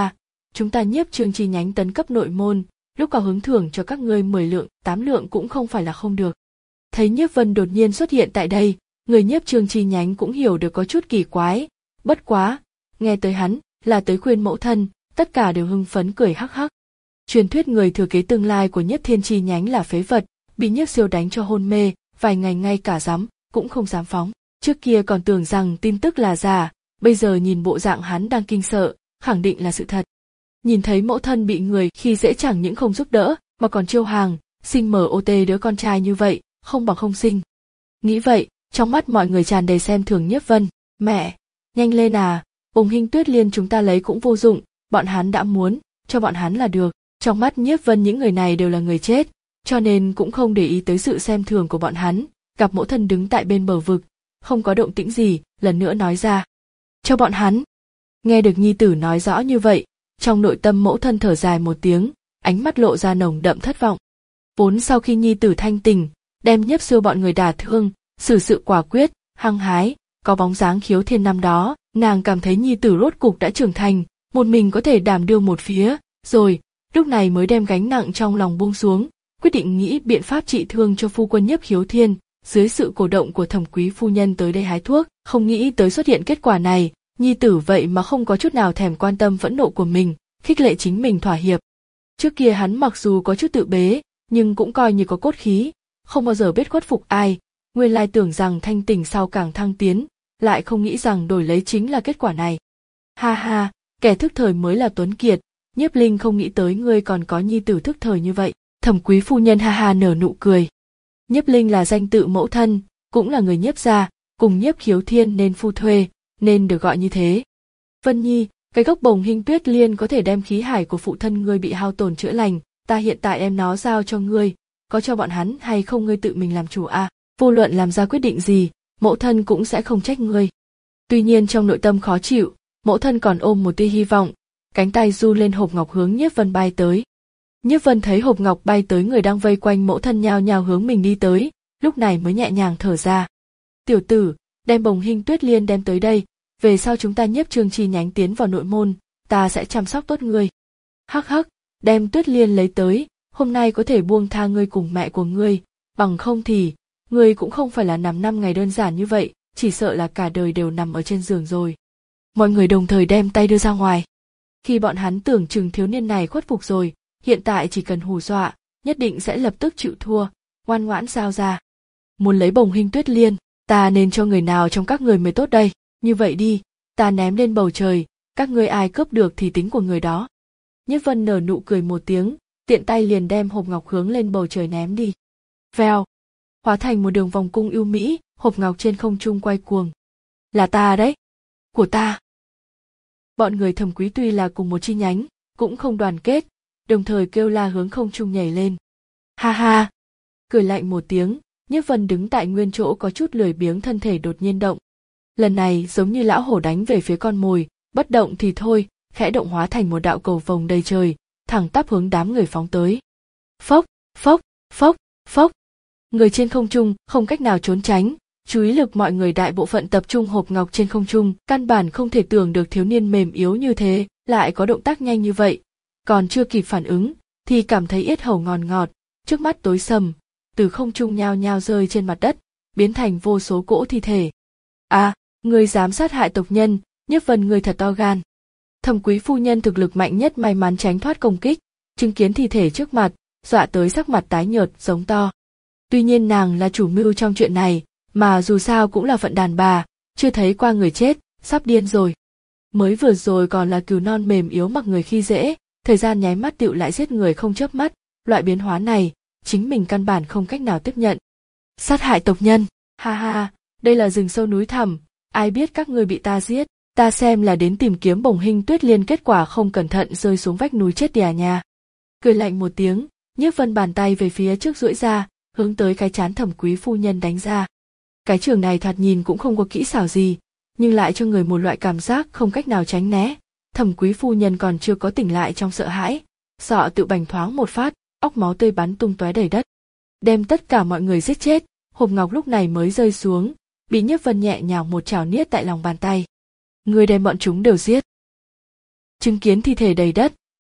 [SPEAKER 1] chúng ta Nhiếp Trương chi nhánh tấn cấp nội môn, lúc có hứng thưởng cho các ngươi mười lượng, tám lượng cũng không phải là không được. Thấy Nhiếp Vân đột nhiên xuất hiện tại đây, người Nhiếp Trương chi nhánh cũng hiểu được có chút kỳ quái, bất quá, nghe tới hắn là tới khuyên mẫu thân, tất cả đều hưng phấn cười hắc hắc. Truyền thuyết người thừa kế tương lai của Nhiếp Thiên chi nhánh là phế vật, bị Nhiếp Siêu đánh cho hôn mê, vài ngày ngay cả dám cũng không dám phóng. Trước kia còn tưởng rằng tin tức là giả, bây giờ nhìn bộ dạng hắn đang kinh sợ, khẳng định là sự thật. Nhìn thấy mẫu thân bị người khi dễ chẳng những không giúp đỡ, mà còn chiêu hàng, sinh mờ ô tê đứa con trai như vậy, không bằng không sinh. Nghĩ vậy, trong mắt mọi người tràn đầy xem thường Nhiếp Vân. Mẹ, nhanh lên à, Bồng Hinh Tuyết Liên chúng ta lấy cũng vô dụng, bọn hắn đã muốn, cho bọn hắn là được. Trong mắt Nhiếp Vân những người này đều là người chết, cho nên cũng không để ý tới sự xem thường của bọn hắn. Gặp mẫu thân đứng tại bên bờ vực, không có động tĩnh gì, lần nữa nói ra. Cho bọn hắn. Nghe được nhi tử nói rõ như vậy, trong nội tâm mẫu thân thở dài một tiếng, ánh mắt lộ ra nồng đậm thất vọng. Vốn sau khi nhi tử thanh tình, đem Nhiếp Siêu bọn người đả thương, xử sự quả quyết, hăng hái, có bóng dáng Khiếu Thiên năm đó, nàng cảm thấy nhi tử rốt cục đã trưởng thành, một mình có thể đảm đương một phía, rồi, lúc này mới đem gánh nặng trong lòng buông xuống, quyết định nghĩ biện pháp trị thương cho phu quân Nhiếp Khiếu Thiên, dưới sự cổ động của Thẩm Quý phu nhân tới đây hái thuốc, không nghĩ tới xuất hiện kết quả này, nhi tử vậy mà không có chút nào thèm quan tâm phẫn nộ của mình, khích lệ chính mình thỏa hiệp. Trước kia hắn mặc dù có chút tự bế, nhưng cũng coi như có cốt khí, không bao giờ biết khuất phục ai, nguyên lai tưởng rằng thanh tỉnh sau càng thăng tiến, lại không nghĩ rằng đổi lấy chính là kết quả này. Ha ha, kẻ thức thời mới là tuấn kiệt, Nhiếp Linh không nghĩ tới ngươi còn có nhi tử thức thời như vậy. Thẩm Quý phu nhân ha ha nở nụ cười. Nhiếp Linh là danh tự mẫu thân, cũng là người Nhiếp gia, cùng Nhiếp Khiếu Thiên nên phu thuê, nên được gọi như thế. Vân Nhi, cái gốc Bồng Hinh Tuyết Liên có thể đem khí hải của phụ thân ngươi bị hao tổn chữa lành, ta hiện tại em nó giao cho ngươi, có cho bọn hắn hay không ngươi tự mình làm chủ a, à? Vô luận làm ra quyết định gì, mẫu thân cũng sẽ không trách ngươi. Tuy nhiên trong nội tâm khó chịu, mẫu thân còn ôm một tia hy vọng, cánh tay du lên hộp ngọc hướng Nhiếp Vân bay tới. Nhiếp Vân thấy hộp ngọc bay tới người đang vây quanh mẫu thân nhao nhao hướng mình đi tới, lúc này mới nhẹ nhàng thở ra. Tiểu tử, đem Bồng Hinh Tuyết Liên đem tới đây, về sau chúng ta Nhiếp Trương chi nhánh tiến vào nội môn, ta sẽ chăm sóc tốt ngươi. Hắc hắc, đem Tuyết Liên lấy tới, hôm nay có thể buông tha ngươi cùng mẹ của ngươi, bằng không thì, ngươi cũng không phải là nằm năm ngày đơn giản như vậy, chỉ sợ là cả đời đều nằm ở trên giường rồi. Mọi người đồng thời đem tay đưa ra ngoài. Khi bọn hắn tưởng chừng thiếu niên này khuất phục rồi, hiện tại chỉ cần hù dọa, nhất định sẽ lập tức chịu thua, ngoan ngoãn giao ra. Muốn lấy Bồng Hinh Tuyết Liên, ta nên cho người nào trong các người mới tốt đây, như vậy đi, ta ném lên bầu trời, các ngươi ai cướp được thì tính của người đó. Nhiếp Vân nở nụ cười một tiếng, tiện tay liền đem hộp ngọc hướng lên bầu trời ném đi. Vèo, hóa thành một đường vòng cung ưu mỹ, hộp ngọc trên không trung quay cuồng. Là ta đấy, của ta. Bọn người Thẩm Quý tuy là cùng một chi nhánh, cũng không đoàn kết, đồng thời kêu la hướng không trung nhảy lên. Ha ha, cười lạnh một tiếng, Nhiếp Vân đứng tại nguyên chỗ có chút lười biếng, thân thể đột nhiên động. Lần này giống như lão hổ đánh về phía con mồi, bất động thì thôi, khẽ động hóa thành một đạo cầu vồng đầy trời, thẳng tắp hướng đám người phóng tới. Phốc, phốc, phốc, phốc. Người trên không trung không cách nào trốn tránh, chú ý lực mọi người đại bộ phận tập trung hộp ngọc trên không trung, căn bản không thể tưởng được thiếu niên mềm yếu như thế, lại có động tác nhanh như vậy. Còn chưa kịp phản ứng, thì cảm thấy yết hầu ngọt ngọt, trước mắt tối sầm, từ không trung nhao nhao rơi trên mặt đất, biến thành vô số cỗ thi thể. À, người dám sát hại tộc nhân, Nhiếp Vân người thật to gan. Thẩm Quý phu nhân thực lực mạnh nhất may mắn tránh thoát công kích, chứng kiến thi thể trước mặt, dọa tới sắc mặt tái nhợt, giống to. Tuy nhiên nàng là chủ mưu trong chuyện này, mà dù sao cũng là phận đàn bà, chưa thấy qua người chết, sắp điên rồi. Mới vừa rồi còn là cừu non mềm yếu mặc người khi dễ, thời gian nháy mắt tựu lại giết người không chớp mắt, loại biến hóa này, chính mình căn bản không cách nào tiếp nhận. Sát hại tộc nhân, ha ha, đây là rừng sâu núi thẳm, ai biết các ngươi bị ta giết, ta xem là đến tìm kiếm Bồng Hinh Tuyết Liên, kết quả không cẩn thận rơi xuống vách núi chết đìa nhà. Cười lạnh một tiếng, Nhiếp Vân bàn tay về phía trước duỗi ra, hướng tới cái trán Thẩm Quý phu nhân đánh ra. Cái trường này thoạt nhìn cũng không có kỹ xảo gì, nhưng lại cho người một loại cảm giác không cách nào tránh né. Thẩm Quý phu nhân còn chưa có tỉnh lại trong sợ hãi, sọ tự bành thoáng một phát, óc máu tươi bắn tung tóe đầy đất, đem tất cả mọi người giết chết. Hộp ngọc lúc này mới rơi xuống, bị Nhiếp Vân nhẹ nhàng một chảo niết tại lòng bàn tay. Người đem bọn chúng đều giết. Chứng kiến thi thể đầy đất,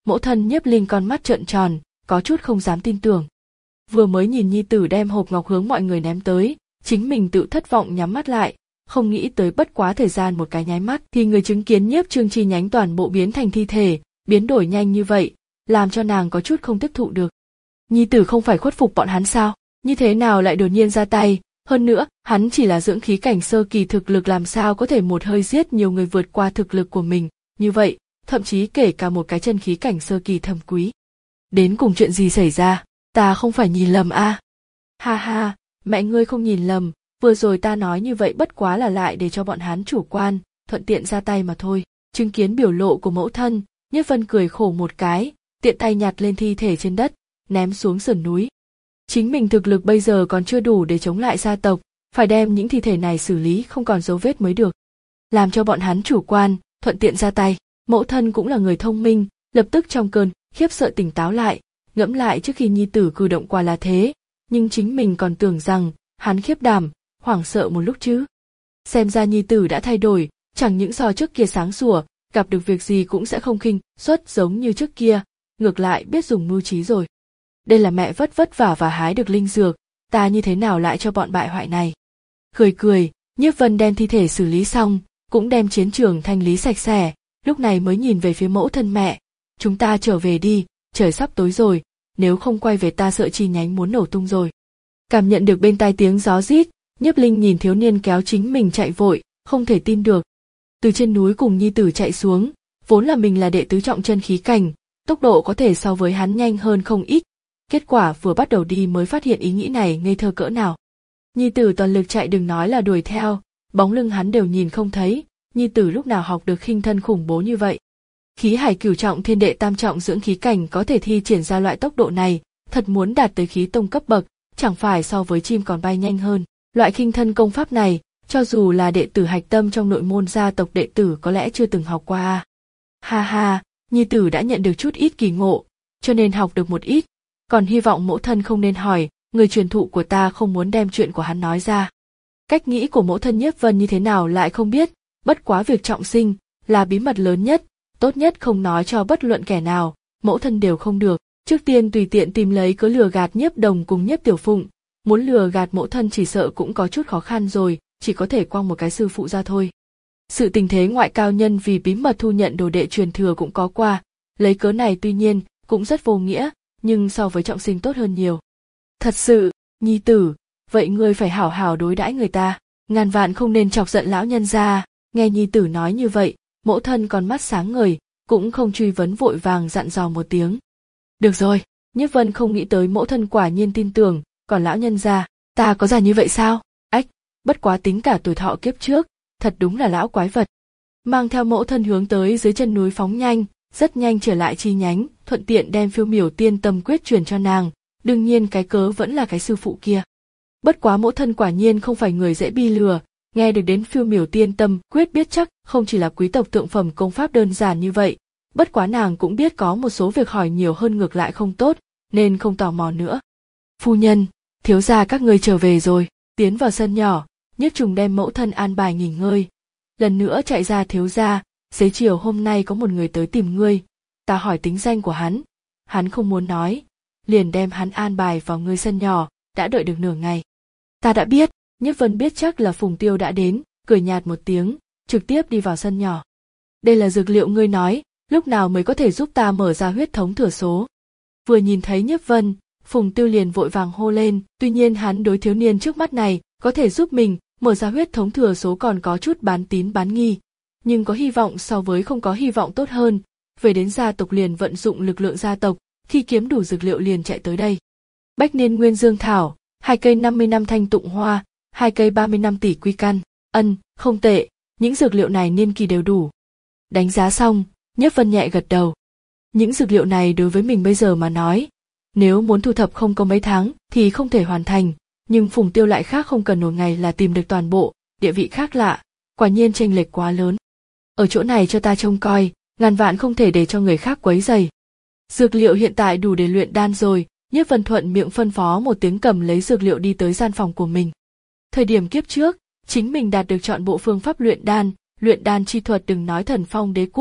[SPEAKER 1] Mẫu thân Nhiếp Linh con mắt trợn tròn, có chút không dám tin tưởng. Vừa mới nhìn nhi tử đem hộp ngọc hướng mọi người ném tới, chính mình tự thất vọng nhắm mắt lại, không nghĩ tới bất quá thời gian một cái nháy mắt thì người chứng kiến Nhiếp Trương chi nhánh toàn bộ biến thành thi thể, biến đổi nhanh như vậy, làm cho nàng có chút không tiếp thụ được. Nhi tử không phải khuất phục bọn hắn sao? Như thế nào lại đột nhiên ra tay? Hơn nữa, hắn chỉ là dưỡng khí cảnh sơ kỳ, thực lực làm sao có thể một hơi giết nhiều người vượt qua thực lực của mình, như vậy, thậm chí kể cả một cái chân khí cảnh sơ kỳ thâm quý. Đến cùng chuyện gì xảy ra? Ta không phải nhìn lầm a? À? Ha ha, mẹ ngươi không nhìn lầm, vừa rồi ta nói như vậy bất quá là lại để cho bọn hắn chủ quan, thuận tiện ra tay mà thôi. Chứng kiến biểu lộ của mẫu thân, Nhất Vân cười khổ một cái, tiện tay nhặt lên thi thể trên đất, ném xuống sườn núi. Chính mình thực lực bây giờ còn chưa đủ để chống lại gia tộc, phải đem những thi thể này xử lý không còn dấu vết mới được. Làm cho bọn hắn chủ quan, thuận tiện ra tay. Mẫu thân cũng là người thông minh, lập tức trong cơn khiếp sợ tỉnh táo lại, ngẫm lại trước khi nhi tử cử động quả là thế, nhưng chính mình còn tưởng rằng hắn khiếp đảm, hoảng sợ một lúc chứ. Xem ra nhi tử đã thay đổi, chẳng những so trước kia sáng sủa, gặp được việc gì cũng sẽ không khinh suất giống như trước kia, ngược lại biết dùng mưu trí rồi. Đây là mẹ vất vất vả và hái được linh dược, ta như thế nào lại cho bọn bại hoại này. Cười cười, Nhiếp Vân đem thi thể xử lý xong, cũng đem chiến trường thanh lý sạch sẽ, lúc này mới nhìn về phía mẫu thân mẹ. Chúng ta trở về đi, trời sắp tối rồi, nếu không quay về ta sợ chi nhánh muốn nổ tung rồi. Cảm nhận được bên tai tiếng gió rít, Nhiếp Linh nhìn thiếu niên kéo chính mình chạy vội, không thể tin được. Từ trên núi cùng nhi tử chạy xuống, vốn là mình là đệ tứ trọng chân khí cảnh, tốc độ có thể so với hắn nhanh hơn không ít. Kết quả vừa bắt đầu đi mới phát hiện ý nghĩ này ngây thơ cỡ nào. Nhi tử toàn lực chạy đừng nói là đuổi theo, bóng lưng hắn đều nhìn không thấy, nhi tử lúc nào học được khinh thân khủng bố như vậy. Khí hải cửu trọng thiên đệ tam trọng dưỡng khí cảnh có thể thi triển ra loại tốc độ này, thật muốn đạt tới khí tông cấp bậc, chẳng phải so với chim còn bay nhanh hơn. Loại khinh thân công pháp này, cho dù là đệ tử hạch tâm trong nội môn gia tộc đệ tử có lẽ chưa từng học qua. Ha ha, nhi tử đã nhận được chút ít kỳ ngộ, cho nên học được một ít, còn hy vọng mẫu thân không nên hỏi, người truyền thụ của ta không muốn đem chuyện của hắn nói ra. Cách nghĩ của mẫu thân Nhiếp Vân như thế nào lại không biết, bất quá việc trọng sinh là bí mật lớn nhất, tốt nhất không nói cho bất luận kẻ nào, mẫu thân đều không được. Trước tiên tùy tiện tìm lấy cớ lừa gạt Nhiếp Đồng cùng Nhiếp Tiểu Phụng, muốn lừa gạt mẫu thân chỉ sợ cũng có chút khó khăn rồi, chỉ có thể quăng một cái sư phụ ra thôi. Sự tình thế ngoại cao nhân vì bí mật thu nhận đồ đệ truyền thừa cũng có qua, lấy cớ này tuy nhiên cũng rất vô nghĩa, nhưng so với trọng sinh tốt hơn nhiều. Thật sự, nhi tử, vậy ngươi phải hảo hảo đối đãi người ta, ngàn vạn không nên chọc giận lão nhân gia. Nghe nhi tử nói như vậy, mẫu thân còn mắt sáng ngời, cũng không truy vấn vội vàng dặn dò một tiếng. Được rồi, Nhiếp Vân không nghĩ tới mẫu thân quả nhiên tin tưởng, còn lão nhân gia, ta có già như vậy sao? Ách, bất quá tính cả tuổi thọ kiếp trước, thật đúng là lão quái vật. Mang theo mẫu thân hướng tới dưới chân núi phóng nhanh, rất nhanh trở lại chi nhánh, thuận tiện đem Phiêu Miểu Tiên Tâm Quyết truyền cho nàng, đương nhiên cái cớ vẫn là cái sư phụ kia. Bất quá mẫu thân quả nhiên không phải người dễ bi lừa, nghe được đến Phiêu Miểu Tiên Tâm Quyết biết chắc không chỉ là quý tộc thượng phẩm công pháp đơn giản như vậy, bất quá nàng cũng biết có một số việc hỏi nhiều hơn ngược lại không tốt, nên không tò mò nữa. Phu nhân, thiếu gia các ngươi trở về rồi. Tiến vào sân nhỏ, Nhiếp Trùng đem mẫu thân an bài nghỉ ngơi, lần nữa chạy ra. Thiếu gia, xế chiều hôm nay có một người tới tìm ngươi, ta hỏi tính danh của hắn, hắn không muốn nói, liền đem hắn an bài vào ngươi sân nhỏ, đã đợi được nửa ngày. Ta đã biết. Nhiếp Vân biết chắc là Phùng Tiêu đã đến, cười nhạt một tiếng, trực tiếp đi vào sân nhỏ. Đây là dược liệu ngươi nói, lúc nào mới có thể giúp ta mở ra huyết thống thừa số? Vừa nhìn thấy Nhiếp Vân, Phùng Tiêu liền vội vàng hô lên, tuy nhiên hắn đối thiếu niên trước mắt này có thể giúp mình mở ra huyết thống thừa số còn có chút bán tín bán nghi, nhưng có hy vọng so với không có hy vọng tốt hơn. Về đến gia tộc liền vận dụng lực lượng gia tộc, khi kiếm đủ dược liệu liền chạy tới đây. Bách niên nguyên dương thảo, hai cây năm mươi năm thanh tụng hoa, hai cây ba mươi năm tỷ quy căn, ân, không tệ, những dược liệu này niên kỳ đều đủ. Đánh giá xong, Nhiếp Vân nhẹ gật đầu. Những dược liệu này đối với mình bây giờ mà nói, nếu muốn thu thập không có mấy tháng thì không thể hoàn thành, nhưng Phùng Tiêu lại khác, không cần nửa ngày là tìm được toàn bộ, địa vị khác lạ, quả nhiên chênh lệch quá lớn. Ở chỗ này cho ta trông coi, ngàn vạn không thể để cho người khác quấy rầy. Dược liệu hiện tại đủ để luyện đan rồi, Nhiếp Vân thuận miệng phân phó một tiếng cầm lấy dược liệu đi tới gian phòng của mình. Thời điểm kiếp trước, chính mình đạt được chọn bộ phương pháp luyện đan, luyện đan chi thuật đừng nói thần phong đế quốc,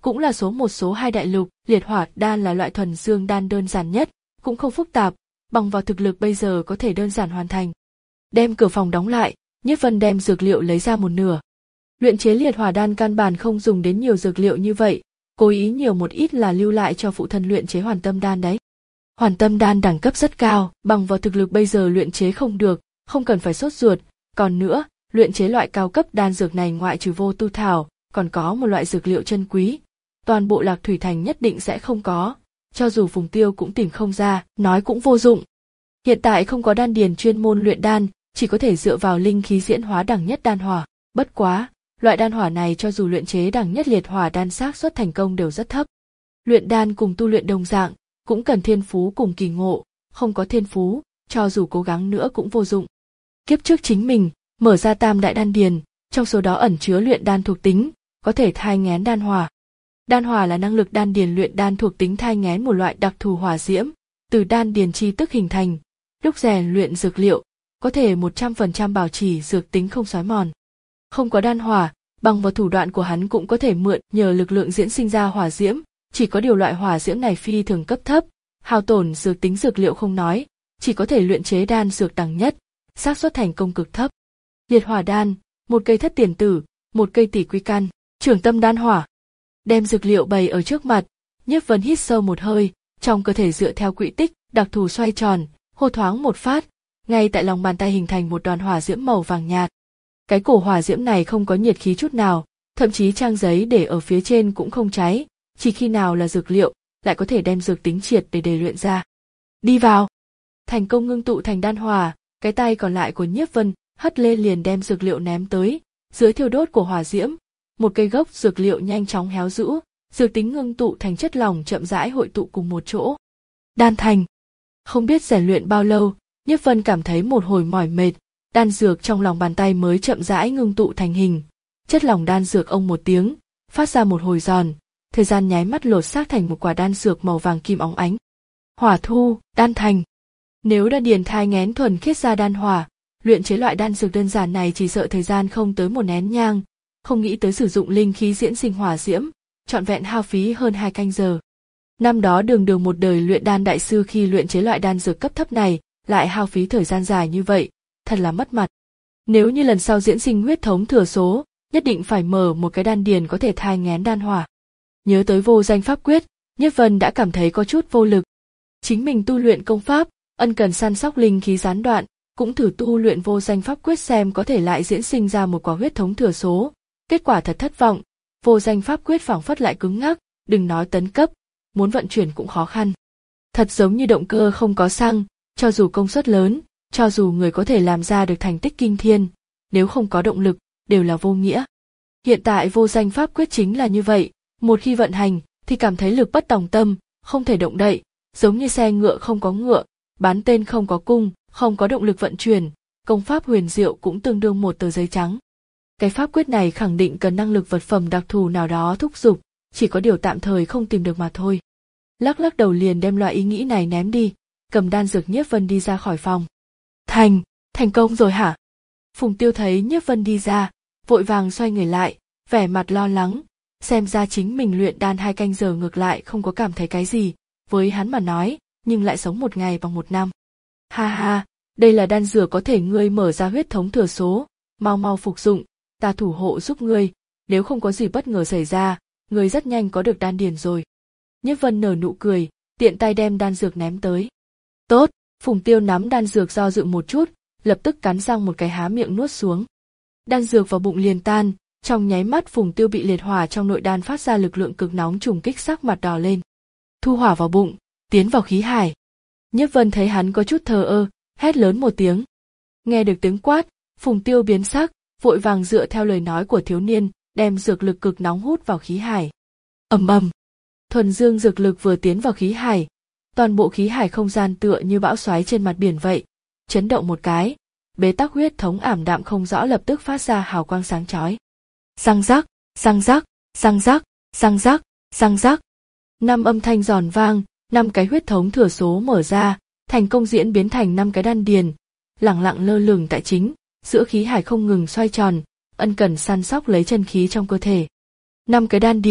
[SPEAKER 1] cũng là số một số hai đại lục. Liệt hỏa đan là loại thuần dương đan đơn giản nhất, cũng không phức tạp, bằng vào thực lực bây giờ có thể đơn giản hoàn thành. Đem cửa phòng đóng lại, Nhiếp Vân đem dược liệu lấy ra một nửa. Luyện chế liệt hỏa đan căn bản không dùng đến nhiều dược liệu như vậy, cố ý nhiều một ít là lưu lại cho phụ thân luyện chế hoàn tâm đan đấy. Hoàn tâm đan đẳng cấp rất cao, bằng vào thực lực bây giờ luyện chế không được, không cần phải sốt ruột. Còn nữa, luyện chế loại cao cấp đan dược này ngoại trừ vô tu thảo, còn có một loại dược liệu chân quý. Toàn bộ Lạc Thủy Thành nhất định sẽ không có, cho dù Phùng Tiêu cũng tìm không ra, nói cũng vô dụng. Hiện tại không có đan điền chuyên môn luyện đan, chỉ có thể dựa vào linh khí diễn hóa đẳng nhất đan hỏa. Bất quá, loại đan hỏa này cho dù luyện chế đẳng nhất liệt hỏa đan xác suất thành công đều rất thấp. Luyện đan cùng tu luyện đồng dạng, cũng cần thiên phú cùng kỳ ngộ, không có thiên phú, cho dù cố gắng nữa cũng vô dụng. Kiếp trước chính mình, mở ra tam đại đan điền, trong số đó ẩn chứa luyện đan thuộc tính, có thể thai nghén đan hỏa. Đan hỏa là năng lực đan điền luyện đan thuộc tính thai nghén một loại đặc thù hỏa diễm, từ đan điền chi tức hình thành, lúc rèn luyện dược liệu, có thể một trăm phần trăm bảo trì dược tính không xói mòn. Không có đan hỏa, bằng vào thủ đoạn của hắn cũng có thể mượn nhờ lực lượng diễn sinh ra hỏa diễm, chỉ có điều loại hỏa diễm này phi thường cấp thấp, hao tổn dược tính dược liệu không nói, chỉ có thể luyện chế đan dược đẳng nhất, xác suất thành công cực thấp. Liệt hỏa đan, một cây thất tiền tử, một cây tỷ quy căn, trưởng tâm đan hỏa. Đem dược liệu bày ở trước mặt, Nhiếp Vân hít sâu một hơi, trong cơ thể dựa theo quỹ tích đặc thù xoay tròn, hô thoáng một phát, ngay tại lòng bàn tay hình thành một đoàn hỏa diễm màu vàng nhạt. Cái cổ hỏa diễm này không có nhiệt khí chút nào, thậm chí trang giấy để ở phía trên cũng không cháy, chỉ khi nào là dược liệu, lại có thể đem dược tính triệt để đề luyện ra. Đi vào. Thành công ngưng tụ thành đan hỏa, cái tay còn lại của Nhiếp Vân hất lên liền đem dược liệu ném tới, dưới thiêu đốt của hỏa diễm, một cây gốc dược liệu nhanh chóng héo rũ, dược tính ngưng tụ thành chất lỏng chậm rãi hội tụ cùng một chỗ. Đan thành. Không biết rèn luyện bao lâu, Nhiếp Vân cảm thấy một hồi mỏi mệt, đan dược trong lòng bàn tay mới chậm rãi ngưng tụ thành hình. Chất lỏng đan dược ông một tiếng, phát ra một hồi giòn, thời gian nháy mắt lột xác thành một quả đan dược màu vàng kim óng ánh. Hỏa thu, đan thành. Nếu đan điền thai nghén thuần khiết ra đan hỏa, luyện chế loại đan dược đơn giản này chỉ sợ thời gian không tới một nén nhang, không nghĩ tới sử dụng linh khí diễn sinh hỏa diễm, trọn vẹn hao phí hơn hai canh giờ. Năm đó đường đường một đời luyện đan đại sư khi luyện chế loại đan dược cấp thấp này, lại hao phí thời gian dài như vậy, thật là mất mặt. Nếu như lần sau diễn sinh huyết thống thừa số, nhất định phải mở một cái đan điền có thể thai nghén đan hỏa. Nhớ tới vô danh pháp quyết, Nhiếp Vân đã cảm thấy có chút vô lực. Chính mình tu luyện công pháp, ân cần săn sóc linh khí gián đoạn, cũng thử tu luyện vô danh pháp quyết xem có thể lại diễn sinh ra một quả huyết thống thừa số. Kết quả thật thất vọng, vô danh pháp quyết phảng phất lại cứng ngắc, đừng nói tấn cấp, muốn vận chuyển cũng khó khăn. Thật giống như động cơ không có xăng, cho dù công suất lớn, cho dù người có thể làm ra được thành tích kinh thiên, nếu không có động lực, đều là vô nghĩa. Hiện tại vô danh pháp quyết chính là như vậy, một khi vận hành thì cảm thấy lực bất tòng tâm, không thể động đậy, giống như xe ngựa không có ngựa, bắn tên không có cung, không có động lực vận chuyển, công pháp huyền diệu cũng tương đương một tờ giấy trắng. Cái pháp quyết này khẳng định cần năng lực vật phẩm đặc thù nào đó thúc giục, chỉ có điều tạm thời không tìm được mà thôi. Lắc lắc đầu liền đem loại ý nghĩ này ném đi, cầm đan dược Nhiếp Vân đi ra khỏi phòng. Thành, thành công rồi hả? Phùng Tiêu thấy Nhiếp Vân đi ra, vội vàng xoay người lại, vẻ mặt lo lắng, xem ra chính mình luyện đan hai canh giờ ngược lại không có cảm thấy cái gì, với hắn mà nói, nhưng lại sống một ngày bằng một năm. Ha ha, đây là đan dược có thể ngươi mở ra huyết thống thừa số, mau mau phục dụng, ta thủ hộ giúp ngươi, nếu không có gì bất ngờ xảy ra, ngươi rất nhanh có được đan điền rồi. Nhiếp Vân nở nụ cười, tiện tay đem đan dược ném tới. Tốt, Phùng Tiêu nắm đan dược do dự một chút, lập tức cắn răng một cái há miệng nuốt xuống. Đan dược vào bụng liền tan, trong nháy mắt Phùng Tiêu bị liệt hỏa trong nội đan phát ra lực lượng cực nóng trùng kích, sắc mặt đỏ lên. Thu hỏa vào bụng, tiến vào khí hải. Nhiếp Vân thấy hắn có chút thờ ơ, hét lớn một tiếng. Nghe được tiếng quát, Phùng Tiêu biến sắc, vội vàng dựa theo lời nói của thiếu niên, đem dược lực cực nóng hút vào khí hải. Ầm ầm, thuần dương dược lực vừa tiến vào khí hải, toàn bộ khí hải không gian tựa như bão xoáy trên mặt biển vậy, chấn động một cái, bế tắc huyết thống ảm đạm không rõ lập tức phát ra hào quang sáng chói. Răng rắc, răng rắc, răng rắc, răng rắc, răng rắc. Năm âm thanh giòn vang, năm cái huyết thống thừa số mở ra, thành công diễn biến thành năm cái đan điền, lẳng lặng lơ lửng tại chính giữa khí hải không ngừng xoay tròn, ân cần săn sóc lấy chân khí trong cơ thể. Năm cái đan điền,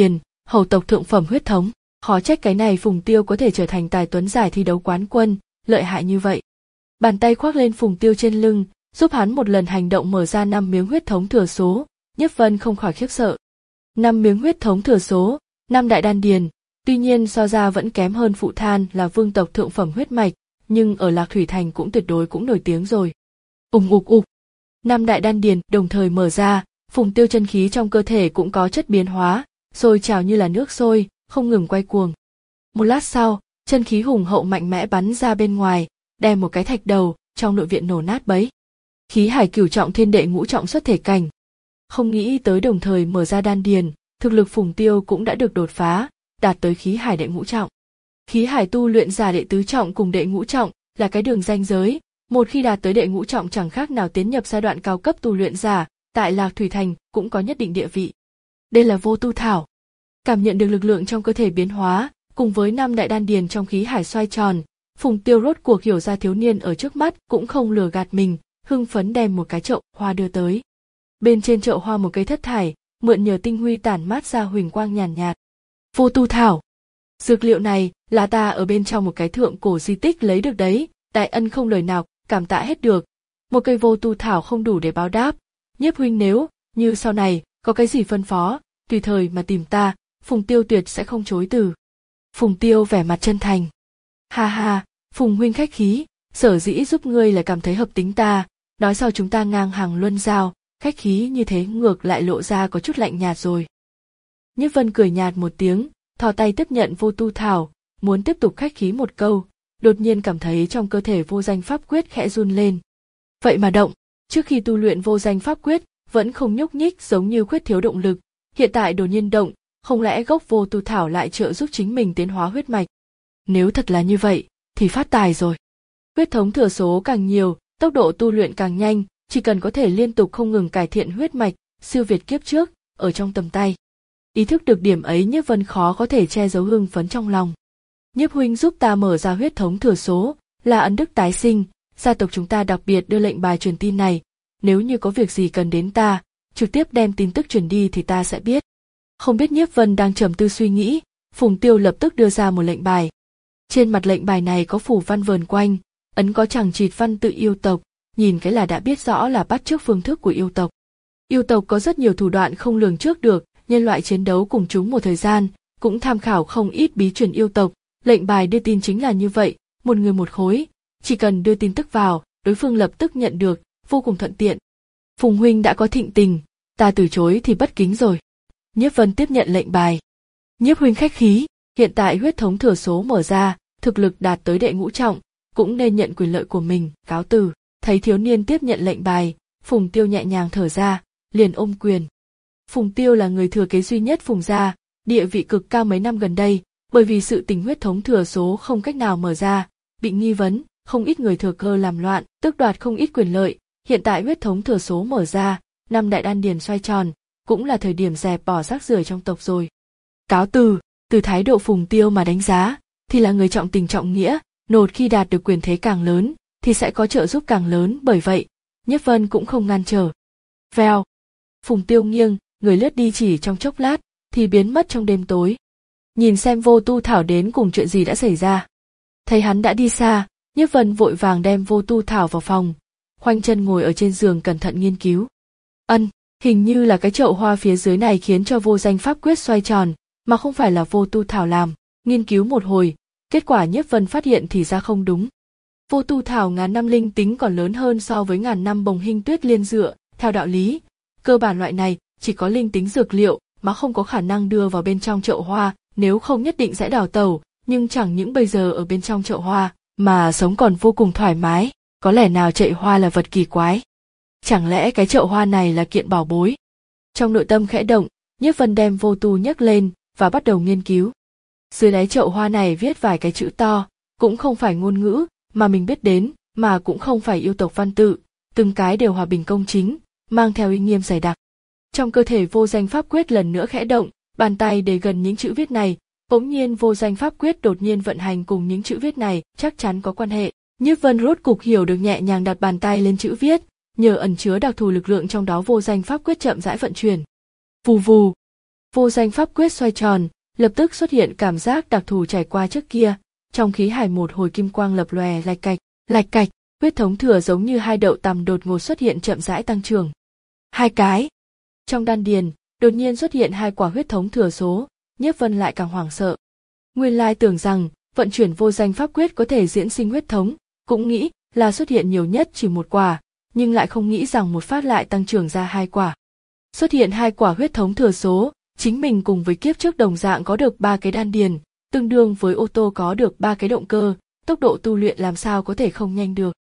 [SPEAKER 1] hầu tộc thượng phẩm huyết thống, khó trách cái này Phùng Tiêu có thể trở thành tài tuấn giải thi đấu quán quân, lợi hại như vậy. Bàn tay khoác lên Phùng Tiêu trên lưng, giúp hắn một lần hành động mở ra năm miếng huyết thống thừa số, Nhiếp Vân không khỏi khiếp sợ. Năm miếng huyết thống thừa số, năm đại đan điền, tuy nhiên so ra vẫn kém hơn phụ than là vương tộc thượng phẩm huyết mạch, nhưng ở Lạc Thủy Thành cũng tuyệt đối cũng nổi tiếng rồi. Ùng ục ục, năm đại đan điền đồng thời mở ra, Phùng Tiêu chân khí trong cơ thể cũng có chất biến hóa, sôi trào như là nước sôi, không ngừng quay cuồng. Một lát sau, chân khí hùng hậu mạnh mẽ bắn ra bên ngoài, đem một cái thạch đầu trong nội viện nổ nát bấy. Khí hải cửu trọng thiên đệ ngũ trọng xuất thể cảnh. Không nghĩ tới đồng thời mở ra đan điền, thực lực Phùng Tiêu cũng đã được đột phá, đạt tới khí hải đệ ngũ trọng. Khí hải tu luyện giả đệ tứ trọng cùng đệ ngũ trọng là cái đường ranh giới, một khi đạt tới đệ ngũ trọng chẳng khác nào tiến nhập giai đoạn cao cấp tu luyện giả, tại Lạc Thủy Thành cũng có nhất định địa vị. Đây là vô tu thảo. Cảm nhận được lực lượng trong cơ thể biến hóa, cùng với năm đại đan điền trong khí hải xoay tròn, Phùng Tiêu rốt cuộc hiểu ra thiếu niên ở trước mắt cũng không lừa gạt mình, hưng phấn đem một cái chậu hoa đưa tới. Bên trên chậu hoa một cây thất thải, mượn nhờ tinh huy tản mát ra huỳnh quang nhàn nhạt, nhạt. Vô tu thảo. Dược liệu này là ta ở bên trong một cái thượng cổ di tích lấy được đấy, đại ân không lời nào cảm tạ hết được. Một cây vô tu thảo không đủ để báo đáp. Nhiếp huynh nếu như sau này có cái gì phân phó, tùy thời mà tìm ta, Phùng Tiêu tuyệt sẽ không chối từ. Phùng Tiêu vẻ mặt chân thành. Ha ha, Phùng huynh khách khí, sở dĩ giúp ngươi là cảm thấy hợp tính ta, nói sau chúng ta ngang hàng luân giao, khách khí như thế ngược lại lộ ra có chút lạnh nhạt rồi. Nhiếp Vân cười nhạt một tiếng, thò tay tiếp nhận vô tu thảo, muốn tiếp tục khách khí một câu, đột nhiên cảm thấy trong cơ thể vô danh pháp quyết khẽ run lên. Vậy mà động, trước khi tu luyện vô danh pháp quyết, vẫn không nhúc nhích giống như khuyết thiếu động lực, hiện tại đột nhiên động, không lẽ gốc vô tu thảo lại trợ giúp chính mình tiến hóa huyết mạch? Nếu thật là như vậy, thì phát tài rồi. Huyết thống thừa số càng nhiều, tốc độ tu luyện càng nhanh, chỉ cần có thể liên tục không ngừng cải thiện huyết mạch, siêu việt kiếp trước, ở trong tầm tay. Ý thức được điểm ấy Nhiếp Vân khó có thể che giấu hưng phấn trong lòng. Nhiếp huynh giúp ta mở ra huyết thống thừa số, là ân đức tái sinh, gia tộc chúng ta đặc biệt đưa lệnh bài truyền tin này, nếu như có việc gì cần đến ta, trực tiếp đem tin tức truyền đi thì ta sẽ biết. Không biết Nhiếp Vân đang trầm tư suy nghĩ, Phùng Tiêu lập tức đưa ra một lệnh bài. Trên mặt lệnh bài này có phủ văn vờn quanh, ấn có chằng chịt văn tự yêu tộc, nhìn cái là đã biết rõ là bắt chước phương thức của yêu tộc. Yêu tộc có rất nhiều thủ đoạn không lường trước được, nhân loại chiến đấu cùng chúng một thời gian, cũng tham khảo không ít bí truyền yêu tộc, lệnh bài đưa tin chính là như vậy, một người một khối, chỉ cần đưa tin tức vào, đối phương lập tức nhận được, vô cùng thuận tiện. Phùng huynh đã có thịnh tình, ta từ chối thì bất kính rồi. Nhiếp Vân tiếp nhận lệnh bài. Nhiếp huynh khách khí, hiện tại huyết thống thừa số mở ra, thực lực đạt tới đệ ngũ trọng, cũng nên nhận quyền lợi của mình, cáo từ. Thấy thiếu niên tiếp nhận lệnh bài, Phùng Tiêu nhẹ nhàng thở ra, liền ôm quyền. Phùng Tiêu là người thừa kế duy nhất Phùng gia, địa vị cực cao mấy năm gần đây, bởi vì sự tình huyết thống thừa số không cách nào mở ra, bị nghi vấn, không ít người thừa cơ làm loạn, tước đoạt không ít quyền lợi, hiện tại huyết thống thừa số mở ra, năm đại đan điền xoay tròn, cũng là thời điểm dẹp bỏ rác rưởi trong tộc rồi. Cáo từ, từ thái độ Phùng Tiêu mà đánh giá, thì là người trọng tình trọng nghĩa, nột khi đạt được quyền thế càng lớn, thì sẽ có trợ giúp càng lớn, bởi vậy, Nhiếp Vân cũng không ngăn trở. Vèo, Phùng Tiêu nghiêng, người lướt đi chỉ trong chốc lát, thì biến mất trong đêm tối. Nhìn xem vô tu thảo đến cùng chuyện gì đã xảy ra. Thấy hắn đã đi xa, Nhiếp Vân vội vàng đem vô tu thảo vào phòng, khoanh chân ngồi ở trên giường cẩn thận nghiên cứu. Ân, hình như là cái chậu hoa phía dưới này khiến cho vô danh pháp quyết xoay tròn, mà không phải là vô tu thảo làm. Nghiên cứu một hồi, kết quả Nhiếp Vân phát hiện thì ra không đúng. Vô tu thảo ngàn năm linh tính còn lớn hơn so với ngàn năm bồng hinh tuyết liên dựa, theo đạo lý, cơ bản loại này chỉ có linh tính dược liệu mà không có khả năng đưa vào bên trong chậu hoa, nếu không nhất định sẽ đào tẩu, nhưng chẳng những bây giờ ở bên trong chậu hoa, mà sống còn vô cùng thoải mái, có lẽ nào chậu hoa là vật kỳ quái. Chẳng lẽ cái chậu hoa này là kiện bảo bối? Trong nội tâm khẽ động, Nhiếp Vân đem vô tu nhấc lên và bắt đầu nghiên cứu. Dưới đáy chậu hoa này viết vài cái chữ to, cũng không phải ngôn ngữ mà mình biết đến, mà cũng không phải yêu tộc văn tự, từng cái đều hòa bình công chính, mang theo uy nghiêm dày đặc. Trong cơ thể vô danh pháp quyết lần nữa khẽ động, bàn tay để gần những chữ viết này, bỗng nhiên vô danh pháp quyết đột nhiên vận hành cùng những chữ viết này, chắc chắn có quan hệ. Nhiếp Vân rốt cục hiểu được, nhẹ nhàng đặt bàn tay lên chữ viết, nhờ ẩn chứa đặc thù lực lượng trong đó vô danh pháp quyết chậm rãi vận chuyển. Vù vù. Vô danh pháp quyết xoay tròn, lập tức xuất hiện cảm giác đặc thù trải qua trước kia, trong khí hải một hồi kim quang lập lòe lạch cạch, lạch cạch, huyết thống thừa giống như hai đậu tằm đột ngột xuất hiện chậm rãi tăng trưởng. Hai cái. Trong đan điền, đột nhiên xuất hiện hai quả huyết thống thừa số, Nhiếp Vân lại càng hoảng sợ. Nguyên lai tưởng rằng vận chuyển vô danh pháp quyết có thể diễn sinh huyết thống, cũng nghĩ là xuất hiện nhiều nhất chỉ một quả, nhưng lại không nghĩ rằng một phát lại tăng trưởng ra hai quả. Xuất hiện hai quả huyết thống thừa số, chính mình cùng với kiếp trước đồng dạng có được ba cái đan điền, tương đương với ô tô có được ba cái động cơ, tốc độ tu luyện làm sao có thể không nhanh được.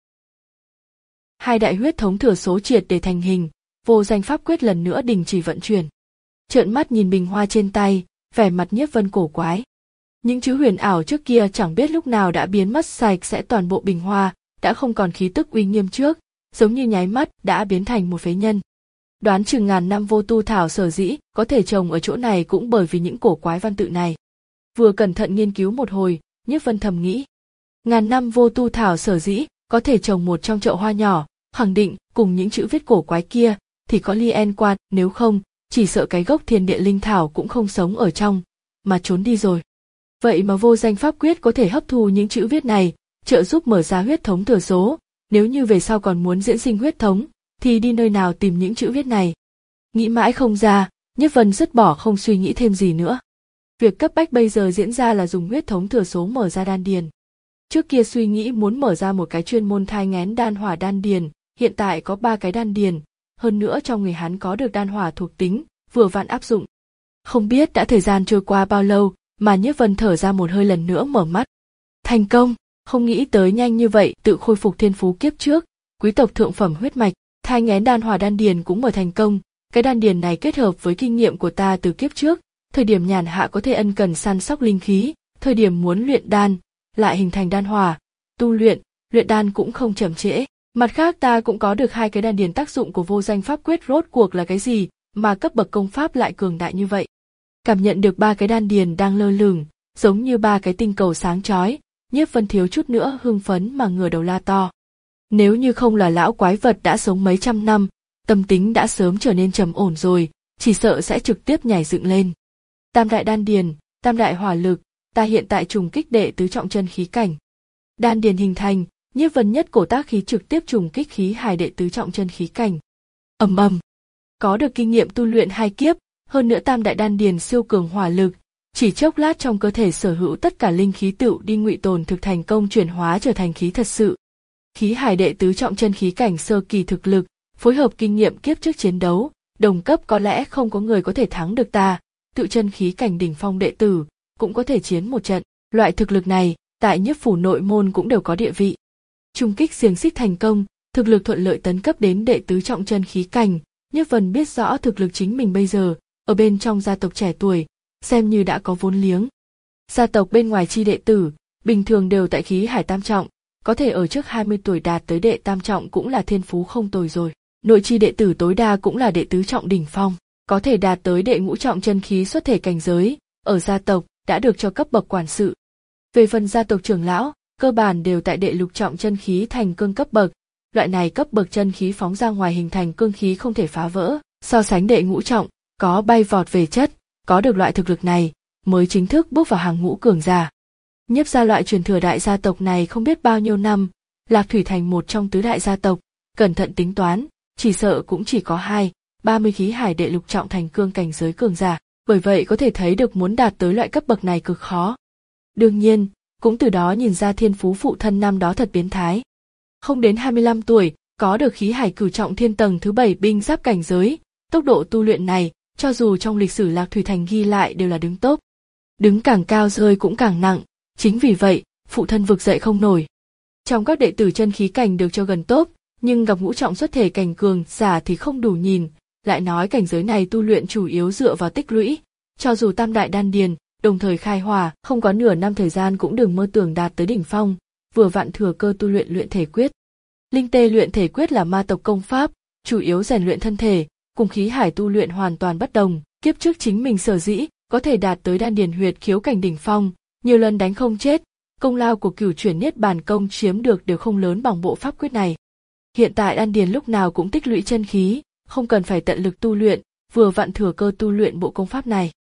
[SPEAKER 1] Hai đại huyết thống thừa số triệt để thành hình, vô danh pháp quyết lần nữa đình chỉ vận chuyển. Trợn mắt nhìn bình hoa trên tay, vẻ mặt Nhiếp Vân cổ quái. Những chữ huyền ảo trước kia chẳng biết lúc nào đã biến mất sạch sẽ, toàn bộ bình hoa đã không còn khí tức uy nghiêm trước, giống như nháy mắt đã biến thành một phế nhân. Đoán chừng ngàn năm vô tu thảo sở dĩ có thể trồng ở chỗ này cũng bởi vì những cổ quái văn tự này. Vừa cẩn thận nghiên cứu một hồi, Nhiếp Vân thầm nghĩ, ngàn năm vô tu thảo sở dĩ có thể trồng một trong chậu hoa nhỏ, khẳng định cùng những chữ viết cổ quái kia thì có liên quan, nếu không, chỉ sợ cái gốc thiên địa linh thảo cũng không sống ở trong, mà trốn đi rồi. Vậy mà vô danh pháp quyết có thể hấp thu những chữ viết này, trợ giúp mở ra huyết thống thừa số, nếu như về sau còn muốn diễn sinh huyết thống, thì đi nơi nào tìm những chữ viết này. Nghĩ mãi không ra, Nhiếp Vân dứt bỏ không suy nghĩ thêm gì nữa. Việc cấp bách bây giờ diễn ra là dùng huyết thống thừa số mở ra đan điền. Trước kia suy nghĩ muốn mở ra một cái chuyên môn thai nghén đan hỏa đan điền, hiện tại có ba cái đan điền, hơn nữa trong người hắn có được đan hỏa thuộc tính, vừa vặn áp dụng. Không biết đã thời gian trôi qua bao lâu, mà Nhiếp Vân thở ra một hơi lần nữa mở mắt. Thành công, không nghĩ tới nhanh như vậy tự khôi phục thiên phú kiếp trước, quý tộc thượng phẩm huyết mạch, thai nghén đan hỏa đan điền cũng mở thành công, cái đan điền này kết hợp với kinh nghiệm của ta từ kiếp trước, thời điểm nhàn hạ có thể ân cần săn sóc linh khí, thời điểm muốn luyện đan, lại hình thành đan hỏa, tu luyện, luyện đan cũng không chậm trễ. Mặt khác ta cũng có được hai cái đan điền, tác dụng của vô danh pháp quyết rốt cuộc là cái gì mà cấp bậc công pháp lại cường đại như vậy. Cảm nhận được ba cái đan điền đang lơ lửng, giống như ba cái tinh cầu sáng chói, Nhiếp Vân thiếu chút nữa hưng phấn mà ngửa đầu la to. Nếu như không là lão quái vật đã sống mấy trăm năm, tâm tính đã sớm trở nên trầm ổn rồi, chỉ sợ sẽ trực tiếp nhảy dựng lên. Tam đại đan điền, tam đại hỏa lực, ta hiện tại trùng kích đệ tứ trọng chân khí cảnh. Đan điền hình thành, Nhiếp Vân nhất cổ tác khí trực tiếp trùng kích khí hải đệ tứ trọng chân khí cảnh. Ầm ầm. Có được kinh nghiệm tu luyện hai kiếp, hơn nữa tam đại đan điền siêu cường hỏa lực, chỉ chốc lát trong cơ thể sở hữu tất cả linh khí tựu đi ngụy tồn thực thành công chuyển hóa trở thành khí thật sự. Khí hải đệ tứ trọng chân khí cảnh sơ kỳ thực lực, phối hợp kinh nghiệm kiếp trước chiến đấu, đồng cấp có lẽ không có người có thể thắng được ta, tự chân khí cảnh đỉnh phong đệ tử, cũng có thể chiến một trận, loại thực lực này, tại Nhiếp phủ nội môn cũng đều có địa vị. Trung kích xiềng xích thành công, thực lực thuận lợi tấn cấp đến đệ tứ trọng chân khí cảnh, Nhiếp Vân biết rõ thực lực chính mình bây giờ, ở bên trong gia tộc trẻ tuổi, xem như đã có vốn liếng. Gia tộc bên ngoài chi đệ tử, bình thường đều tại khí hải tam trọng, có thể ở trước hai mươi tuổi đạt tới đệ tam trọng cũng là thiên phú không tồi rồi. Nội chi đệ tử tối đa cũng là đệ tứ trọng đỉnh phong, có thể đạt tới đệ ngũ trọng chân khí xuất thể cảnh giới, ở gia tộc đã được cho cấp bậc quản sự. Về phần gia tộc trưởng lão, cơ bản đều tại đệ lục trọng chân khí thành cương cấp bậc, loại này cấp bậc chân khí phóng ra ngoài hình thành cương khí không thể phá vỡ, so sánh đệ ngũ trọng, có bay vọt về chất, có được loại thực lực này, mới chính thức bước vào hàng ngũ cường giả. Nhiếp gia loại truyền thừa đại gia tộc này không biết bao nhiêu năm, Lạc Thủy thành một trong tứ đại gia tộc, cẩn thận tính toán, chỉ sợ cũng chỉ có hai, ba mươi khí hải đệ lục trọng thành cương cảnh giới cường giả, bởi vậy có thể thấy được muốn đạt tới loại cấp bậc này cực khó. Đương nhiên, cũng từ đó nhìn ra thiên phú phụ thân năm đó thật biến thái. Không đến hai mươi lăm tuổi, có được khí hải cửu trọng thiên tầng thứ bảy binh giáp cảnh giới, tốc độ tu luyện này, cho dù trong lịch sử Lạc Thủy thành ghi lại đều là đứng top. Đứng càng cao rơi cũng càng nặng, chính vì vậy, phụ thân vực dậy không nổi. Trong các đệ tử chân khí cảnh được cho gần top, nhưng gặp ngũ trọng xuất thể cảnh cường giả thì không đủ nhìn, lại nói cảnh giới này tu luyện chủ yếu dựa vào tích lũy, cho dù tam đại đan điền, đồng thời khai hỏa, không có nửa năm thời gian cũng đừng mơ tưởng đạt tới đỉnh phong, vừa vặn thừa cơ tu luyện luyện thể quyết. Linh tê luyện thể quyết là ma tộc công pháp, chủ yếu rèn luyện thân thể, cùng khí hải tu luyện hoàn toàn bất đồng, kiếp trước chính mình sở dĩ có thể đạt tới đan điền huyệt khiếu cảnh đỉnh phong, nhiều lần đánh không chết, công lao của cửu chuyển niết bàn công chiếm được đều không lớn bằng bộ pháp quyết này. Hiện tại đan điền lúc nào cũng tích lũy chân khí, không cần phải tận lực tu luyện, vừa vặn thừa cơ tu luyện bộ công pháp này,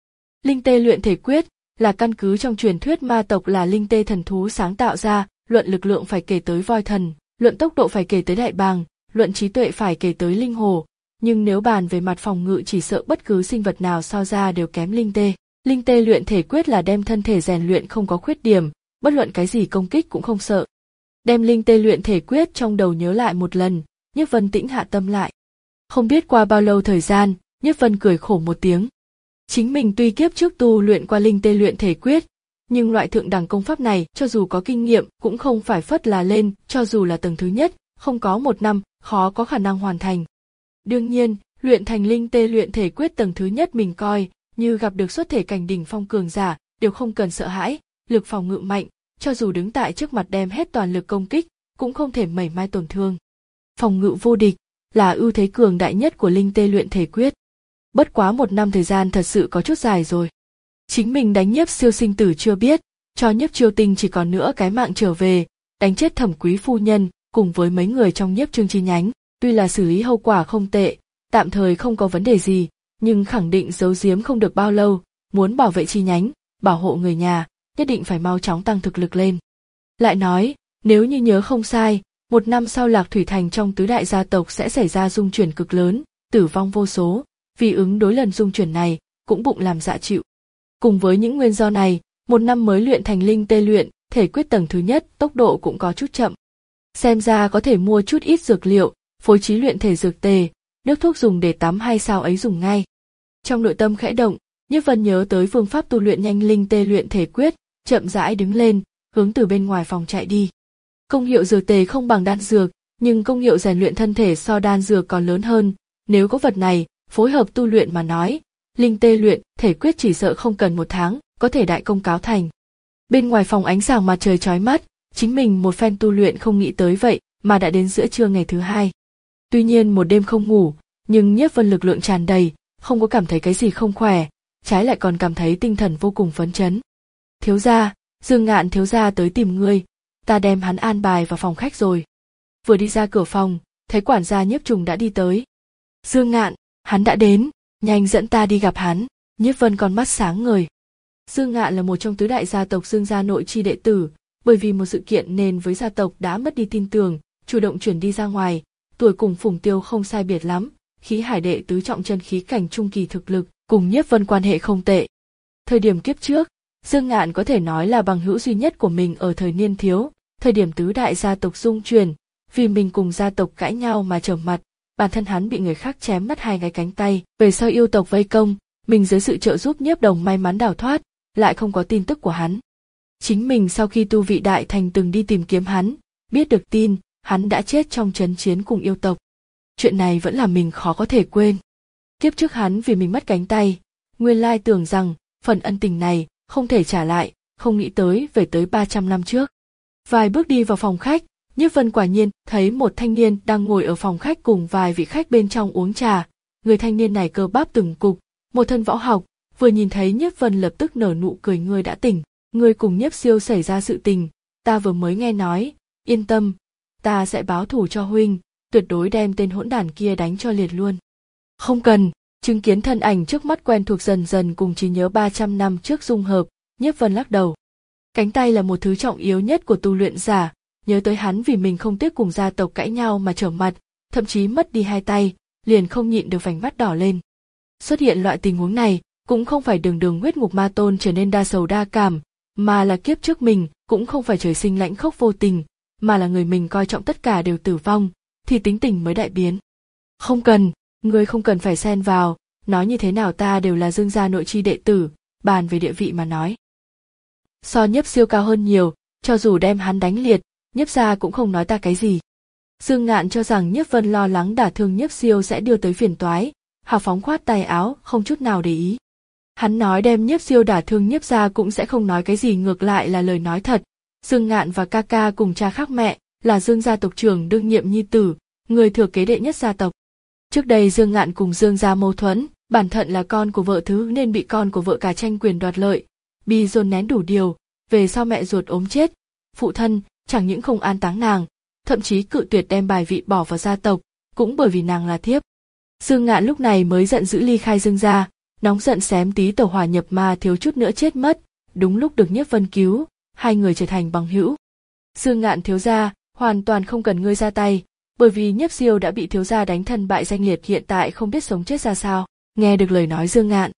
[SPEAKER 1] Linh tê luyện thể quyết là căn cứ trong truyền thuyết ma tộc là linh tê thần thú sáng tạo ra, luận lực lượng phải kể tới voi thần, luận tốc độ phải kể tới đại bàng, luận trí tuệ phải kể tới linh hồ, nhưng nếu bàn về mặt phòng ngự chỉ sợ bất cứ sinh vật nào so ra đều kém linh tê. Linh tê luyện thể quyết là đem thân thể rèn luyện không có khuyết điểm, bất luận cái gì công kích cũng không sợ. Đem linh tê luyện thể quyết trong đầu nhớ lại một lần, Nhiếp Vân tĩnh hạ tâm lại. Không biết qua bao lâu thời gian, Nhiếp Vân cười khổ một tiếng. Chính mình tuy kiếp trước tu luyện qua linh tê luyện thể quyết, nhưng loại thượng đẳng công pháp này cho dù có kinh nghiệm cũng không phải phất là lên, cho dù là tầng thứ nhất, không có một năm, khó có khả năng hoàn thành. Đương nhiên, luyện thành linh tê luyện thể quyết tầng thứ nhất mình coi như gặp được xuất thể cảnh đỉnh phong cường giả, đều không cần sợ hãi, lực phòng ngự mạnh, cho dù đứng tại trước mặt đem hết toàn lực công kích, cũng không thể mảy may tổn thương. Phòng ngự vô địch là ưu thế cường đại nhất của linh tê luyện thể quyết. Bất quá một năm thời gian thật sự có chút dài rồi. Chính mình đánh Nhiếp Siêu sinh tử chưa biết, cho Nhiếp Chiêu Tinh chỉ còn nữa cái mạng trở về, đánh chết Thẩm Quý phu nhân cùng với mấy người trong Nhiếp Trương chi nhánh, tuy là xử lý hậu quả không tệ, tạm thời không có vấn đề gì, nhưng khẳng định giấu giếm không được bao lâu, muốn bảo vệ chi nhánh, bảo hộ người nhà, nhất định phải mau chóng tăng thực lực lên. Lại nói, nếu như nhớ không sai, một năm sau Lạc Thủy Thành trong tứ đại gia tộc sẽ xảy ra dung chuyển cực lớn, tử vong vô số, vì ứng đối lần dung chuyển này, cũng bụng làm dạ chịu. Cùng với những nguyên do này, một năm mới luyện thành linh tê luyện, thể quyết tầng thứ nhất, tốc độ cũng có chút chậm. Xem ra có thể mua chút ít dược liệu, phối trí luyện thể dược tề, nước thuốc dùng để tắm hay sao ấy dùng ngay. Trong nội tâm khẽ động, Nhiếp Vân nhớ tới phương pháp tu luyện nhanh linh tê luyện thể quyết, chậm rãi đứng lên, hướng từ bên ngoài phòng chạy đi. Công hiệu dược tề không bằng đan dược, nhưng công hiệu rèn luyện thân thể so đan dược còn lớn hơn, nếu có vật này, phối hợp tu luyện mà nói, linh tê luyện thể quyết chỉ sợ không cần một tháng, có thể đại công cáo thành. Bên ngoài phòng ánh sáng mặt trời chói mắt, chính mình một phen tu luyện không nghĩ tới vậy mà đã đến giữa trưa ngày thứ hai. Tuy nhiên một đêm không ngủ, nhưng Nhiếp Vân lực lượng tràn đầy, không có cảm thấy cái gì không khỏe, trái lại còn cảm thấy tinh thần vô cùng phấn chấn. Thiếu gia, Dương Ngạn thiếu gia tới tìm ngươi, ta đem hắn an bài vào phòng khách rồi. Vừa đi ra cửa phòng, thấy quản gia Nhiếp Trùng đã đi tới. Dương Ngạn, hắn đã đến, nhanh dẫn ta đi gặp hắn. Nhiếp Vân con mắt sáng ngời. Dương Ngạn là một trong tứ đại gia tộc Dương gia nội chi đệ tử, bởi vì một sự kiện nên với gia tộc đã mất đi tin tưởng, chủ động chuyển đi ra ngoài, tuổi cùng Phùng Tiêu không sai biệt lắm, khí hải đệ tứ trọng chân khí cảnh trung kỳ thực lực, cùng Nhiếp Vân quan hệ không tệ. Thời điểm kiếp trước, Dương Ngạn có thể nói là bằng hữu duy nhất của mình ở thời niên thiếu, thời điểm tứ đại gia tộc dung chuyển, vì mình cùng gia tộc cãi nhau mà trở mặt, bản thân hắn bị người khác chém mất hai cái cánh tay, về sau yêu tộc vây công, mình dưới sự trợ giúp Nhiếp Đồng may mắn đào thoát, lại không có tin tức của hắn. Chính mình sau khi tu vị đại thành từng đi tìm kiếm hắn, biết được tin, hắn đã chết trong trận chiến cùng yêu tộc. Chuyện này vẫn là mình khó có thể quên. Kiếp trước hắn vì mình mất cánh tay, nguyên lai tưởng rằng phần ân tình này không thể trả lại, không nghĩ tới về tới ba trăm năm trước. Vài bước đi vào phòng khách, Nhiếp Vân quả nhiên thấy một thanh niên đang ngồi ở phòng khách cùng vài vị khách bên trong uống trà. Người thanh niên này cơ bắp từng cục, một thân võ học, vừa nhìn thấy Nhiếp Vân lập tức nở nụ cười. Ngươi đã tỉnh, ngươi cùng Nhiếp Siêu xảy ra sự tình, ta vừa mới nghe nói, yên tâm, ta sẽ báo thù cho huynh, tuyệt đối đem tên hỗn đản kia đánh cho liệt luôn. Không cần, chứng kiến thân ảnh trước mắt quen thuộc dần dần cùng trí nhớ ba trăm năm trước dung hợp, Nhiếp Vân lắc đầu. Cánh tay là một thứ trọng yếu nhất của tu luyện giả, nhớ tới hắn vì mình không tiếc cùng gia tộc cãi nhau mà trở mặt, thậm chí mất đi hai tay, liền không nhịn được vành mắt đỏ lên. Xuất hiện loại tình huống này, cũng không phải đường đường huyết ngục ma tôn trở nên đa sầu đa cảm, mà là kiếp trước mình cũng không phải trời sinh lãnh khốc vô tình, mà là người mình coi trọng tất cả đều tử vong, thì tính tình mới đại biến. Không cần, ngươi không cần phải xen vào, nói như thế nào ta đều là Dương gia nội chi đệ tử, bàn về địa vị mà nói. So Nhiếp Siêu cao hơn nhiều, cho dù đem hắn đánh liệt, Nhiếp gia cũng không nói ta cái gì. Dương Ngạn cho rằng Nhiếp Vân lo lắng đả thương Nhiếp Siêu sẽ đưa tới phiền toái, hào phóng khoát tay áo, không chút nào để ý. Hắn nói đem Nhiếp Siêu đả thương Nhiếp gia cũng sẽ không nói cái gì, ngược lại là lời nói thật. Dương Ngạn và ca ca cùng cha khác mẹ, là Dương gia tộc trưởng đương nhiệm nhi tử, người thừa kế đệ nhất gia tộc. Trước đây Dương Ngạn cùng Dương gia mâu thuẫn, bản thân là con của vợ thứ nên bị con của vợ cả tranh quyền đoạt lợi, bi dồn nén đủ điều, về sau mẹ ruột ốm chết, phụ thân chẳng những không an táng nàng, thậm chí cự tuyệt đem bài vị bỏ vào gia tộc, cũng bởi vì nàng là thiếp. Dương Ngạn lúc này mới giận dữ ly khai Dương gia, nóng giận xém tí tẩu hỏa nhập ma thiếu chút nữa chết mất, đúng lúc được Nhiếp Vân cứu, hai người trở thành bằng hữu. Dương Ngạn thiếu gia, hoàn toàn không cần ngươi ra tay, bởi vì Nhiếp Siêu đã bị thiếu gia đánh thân bại danh liệt, hiện tại không biết sống chết ra sao. Nghe được lời nói Dương Ngạn,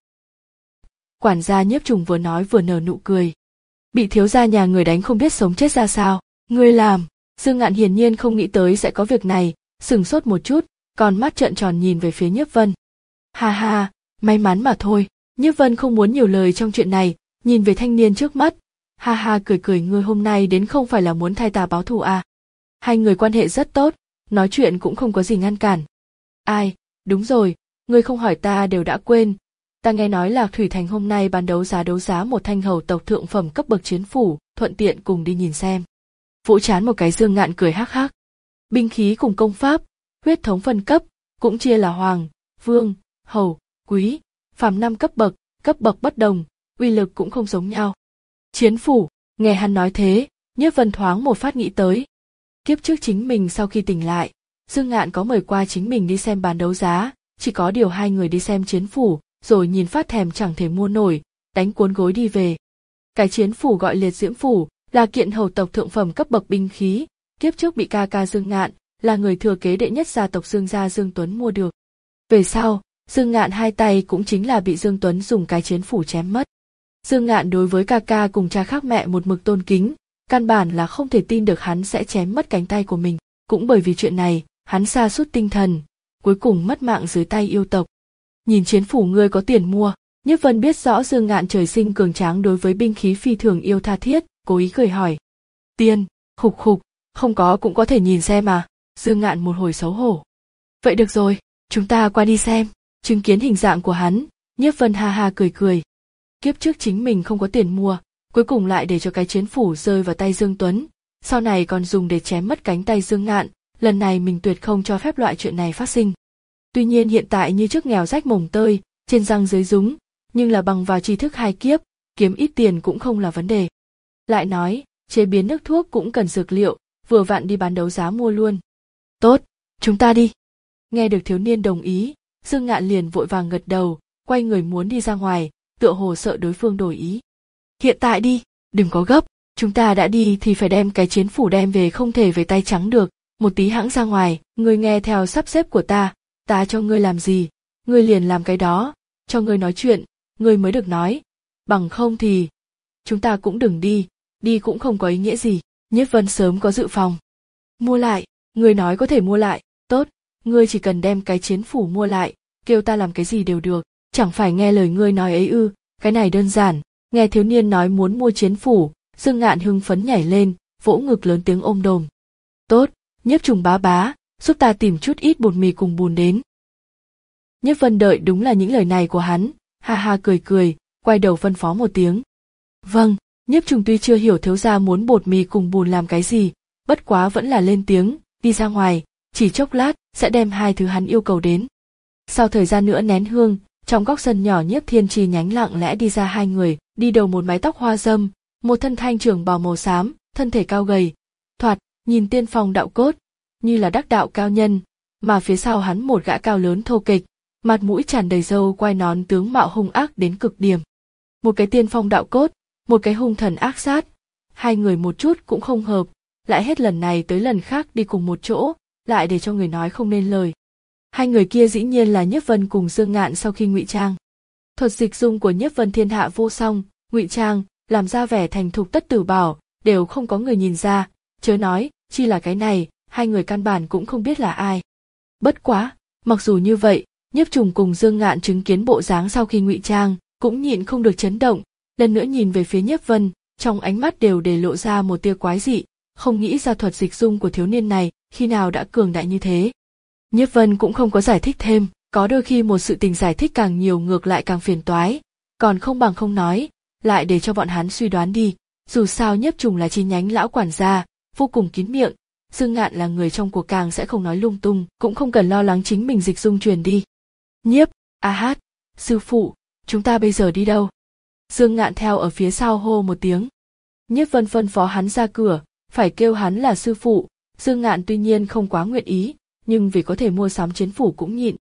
[SPEAKER 1] quản gia Nhiếp Trùng vừa nói vừa nở nụ cười. Bị thiếu gia nhà người đánh không biết sống chết ra sao, ngươi làm? Dương Ngạn hiển nhiên không nghĩ tới sẽ có việc này, sửng sốt một chút, còn mắt trợn tròn nhìn về phía Nhiếp Vân. Ha ha, may mắn mà thôi. Nhiếp Vân không muốn nhiều lời trong chuyện này, nhìn về thanh niên trước mắt, ha ha cười cười, ngươi hôm nay đến không phải là muốn thay ta báo thù à? Hai người quan hệ rất tốt, nói chuyện cũng không có gì ngăn cản. Ai, đúng rồi, ngươi không hỏi ta đều đã quên. Ta nghe nói Lạc Thủy Thành hôm nay bán đấu giá đấu giá một thanh hầu tộc thượng phẩm cấp bậc chiến phủ, thuận tiện cùng đi nhìn xem. Vỗ trán một cái Dương Ngạn cười hắc hắc. Binh khí cùng công pháp, huyết thống phân cấp, cũng chia là hoàng, vương, hầu, quý, phàm năm cấp bậc, cấp bậc bất đồng, uy lực cũng không giống nhau. Chiến phủ, nghe hắn nói thế, Nhiếp Vân thoáng một phát nghĩ tới. Kiếp trước chính mình sau khi tỉnh lại, Dương Ngạn có mời qua chính mình đi xem bán đấu giá, chỉ có điều hai người đi xem chiến phủ, rồi nhìn phát thèm chẳng thể mua nổi, đánh cuốn gối đi về. Cái chiến phủ gọi liệt diễm phủ, là kiện hầu tộc thượng phẩm cấp bậc binh khí, kiếp trước bị ca ca Dương Ngạn, là người thừa kế đệ nhất gia tộc Dương gia Dương Tuấn mua được. Về sau, Dương Ngạn hai tay cũng chính là bị Dương Tuấn dùng cái chiến phủ chém mất. Dương Ngạn đối với ca ca cùng cha khác mẹ một mực tôn kính, căn bản là không thể tin được hắn sẽ chém mất cánh tay của mình, cũng bởi vì chuyện này, hắn sa sút tinh thần, cuối cùng mất mạng dưới tay yêu tộc. Nhìn chiến phủ ngươi có tiền mua, Nhiếp Vân biết rõ Dương Ngạn trời sinh cường tráng đối với binh khí phi thường yêu tha thiết, cố ý cười hỏi. Tiền, khục khục, không có cũng có thể nhìn xem mà. Dương Ngạn một hồi xấu hổ. Vậy được rồi, chúng ta qua đi xem. Chứng kiến hình dạng của hắn, Nhiếp Vân ha ha cười cười. Kiếp trước chính mình không có tiền mua, cuối cùng lại để cho cái chiến phủ rơi vào tay Dương Tuấn, sau này còn dùng để chém mất cánh tay Dương Ngạn, lần này mình tuyệt không cho phép loại chuyện này phát sinh. Tuy nhiên hiện tại như trước nghèo rách mồng tơi, trên răng dưới rúng, nhưng là bằng vào tri thức hai kiếp, kiếm ít tiền cũng không là vấn đề. Lại nói, chế biến nước thuốc cũng cần dược liệu, vừa vặn đi bán đấu giá mua luôn. Tốt, chúng ta đi. Nghe được thiếu niên đồng ý, Dương Ngạn liền vội vàng gật đầu, quay người muốn đi ra ngoài, tựa hồ sợ đối phương đổi ý. Hiện tại đi, đừng có gấp, chúng ta đã đi thì phải đem cái chiến phủ đem về, không thể về tay trắng được, một tí hãng ra ngoài, ngươi nghe theo sắp xếp của ta, ta cho ngươi làm gì, ngươi liền làm cái đó, cho ngươi nói chuyện, ngươi mới được nói, bằng không thì chúng ta cũng đừng đi, đi cũng không có ý nghĩa gì. Nhiếp Vân sớm có dự phòng. Mua lại, ngươi nói có thể mua lại, tốt, ngươi chỉ cần đem cái chiến phủ mua lại, kêu ta làm cái gì đều được, chẳng phải nghe lời ngươi nói ấy ư, cái này đơn giản. Nghe thiếu niên nói muốn mua chiến phủ, Dương Ngạn hưng phấn nhảy lên, vỗ ngực lớn tiếng ôm đồm. Tốt, Nhiếp Trùng bá bá, giúp ta tìm chút ít bột mì cùng bùn đến. Nhiếp Vân đợi đúng là những lời này của hắn, ha ha cười cười, quay đầu phân phó một tiếng. Vâng, Nhiếp Trùng tuy chưa hiểu thiếu gia muốn bột mì cùng bùn làm cái gì, bất quá vẫn là lên tiếng, đi ra ngoài, chỉ chốc lát sẽ đem hai thứ hắn yêu cầu đến. Sau thời gian nữa nén hương, trong góc sân nhỏ Nhiếp Thiên chi nhánh lặng lẽ đi ra hai người, đi đầu một mái tóc hoa râm, một thân thanh trường bào màu xám, thân thể cao gầy, thoạt nhìn tiên phong đạo cốt, như là đắc đạo cao nhân, mà phía sau hắn một gã cao lớn thô kịch, mặt mũi tràn đầy râu quai nón, tướng mạo hung ác đến cực điểm. Một cái tiên phong đạo cốt, một cái hung thần ác sát, hai người một chút cũng không hợp, lại hết lần này tới lần khác đi cùng một chỗ, lại để cho người nói không nên lời. Hai người kia dĩ nhiên là Nhiếp Vân cùng Dương Ngạn sau khi ngụy trang. Thuật dịch dung của Nhiếp Vân thiên hạ vô song, ngụy trang, làm ra vẻ thành thục tất tử bảo, đều không có người nhìn ra, chớ nói, chi là cái này, hai người căn bản cũng không biết là ai. Bất quá, mặc dù như vậy, Nhiếp Trùng cùng Dương Ngạn chứng kiến bộ dáng sau khi ngụy trang, cũng nhịn không được chấn động, lần nữa nhìn về phía Nhiếp Vân, trong ánh mắt đều để lộ ra một tia quái dị, không nghĩ ra thuật dịch dung của thiếu niên này khi nào đã cường đại như thế. Nhiếp Vân cũng không có giải thích thêm, có đôi khi một sự tình giải thích càng nhiều ngược lại càng phiền toái, còn không bằng không nói, lại để cho bọn hắn suy đoán đi, dù sao Nhiếp Trùng là chi nhánh lão quản gia, vô cùng kín miệng, Dương Ngạn là người trong cuộc càng sẽ không nói lung tung, cũng không cần lo lắng chính mình dịch dung truyền đi. Nhiếp, a hát, sư phụ, chúng ta bây giờ đi đâu? Dương Ngạn theo ở phía sau hô một tiếng. Nhiếp Vân phân phó hắn ra cửa, phải kêu hắn là sư phụ, Dương Ngạn tuy nhiên không quá nguyện ý, nhưng vì có thể mua sắm chiến phủ cũng nhịn.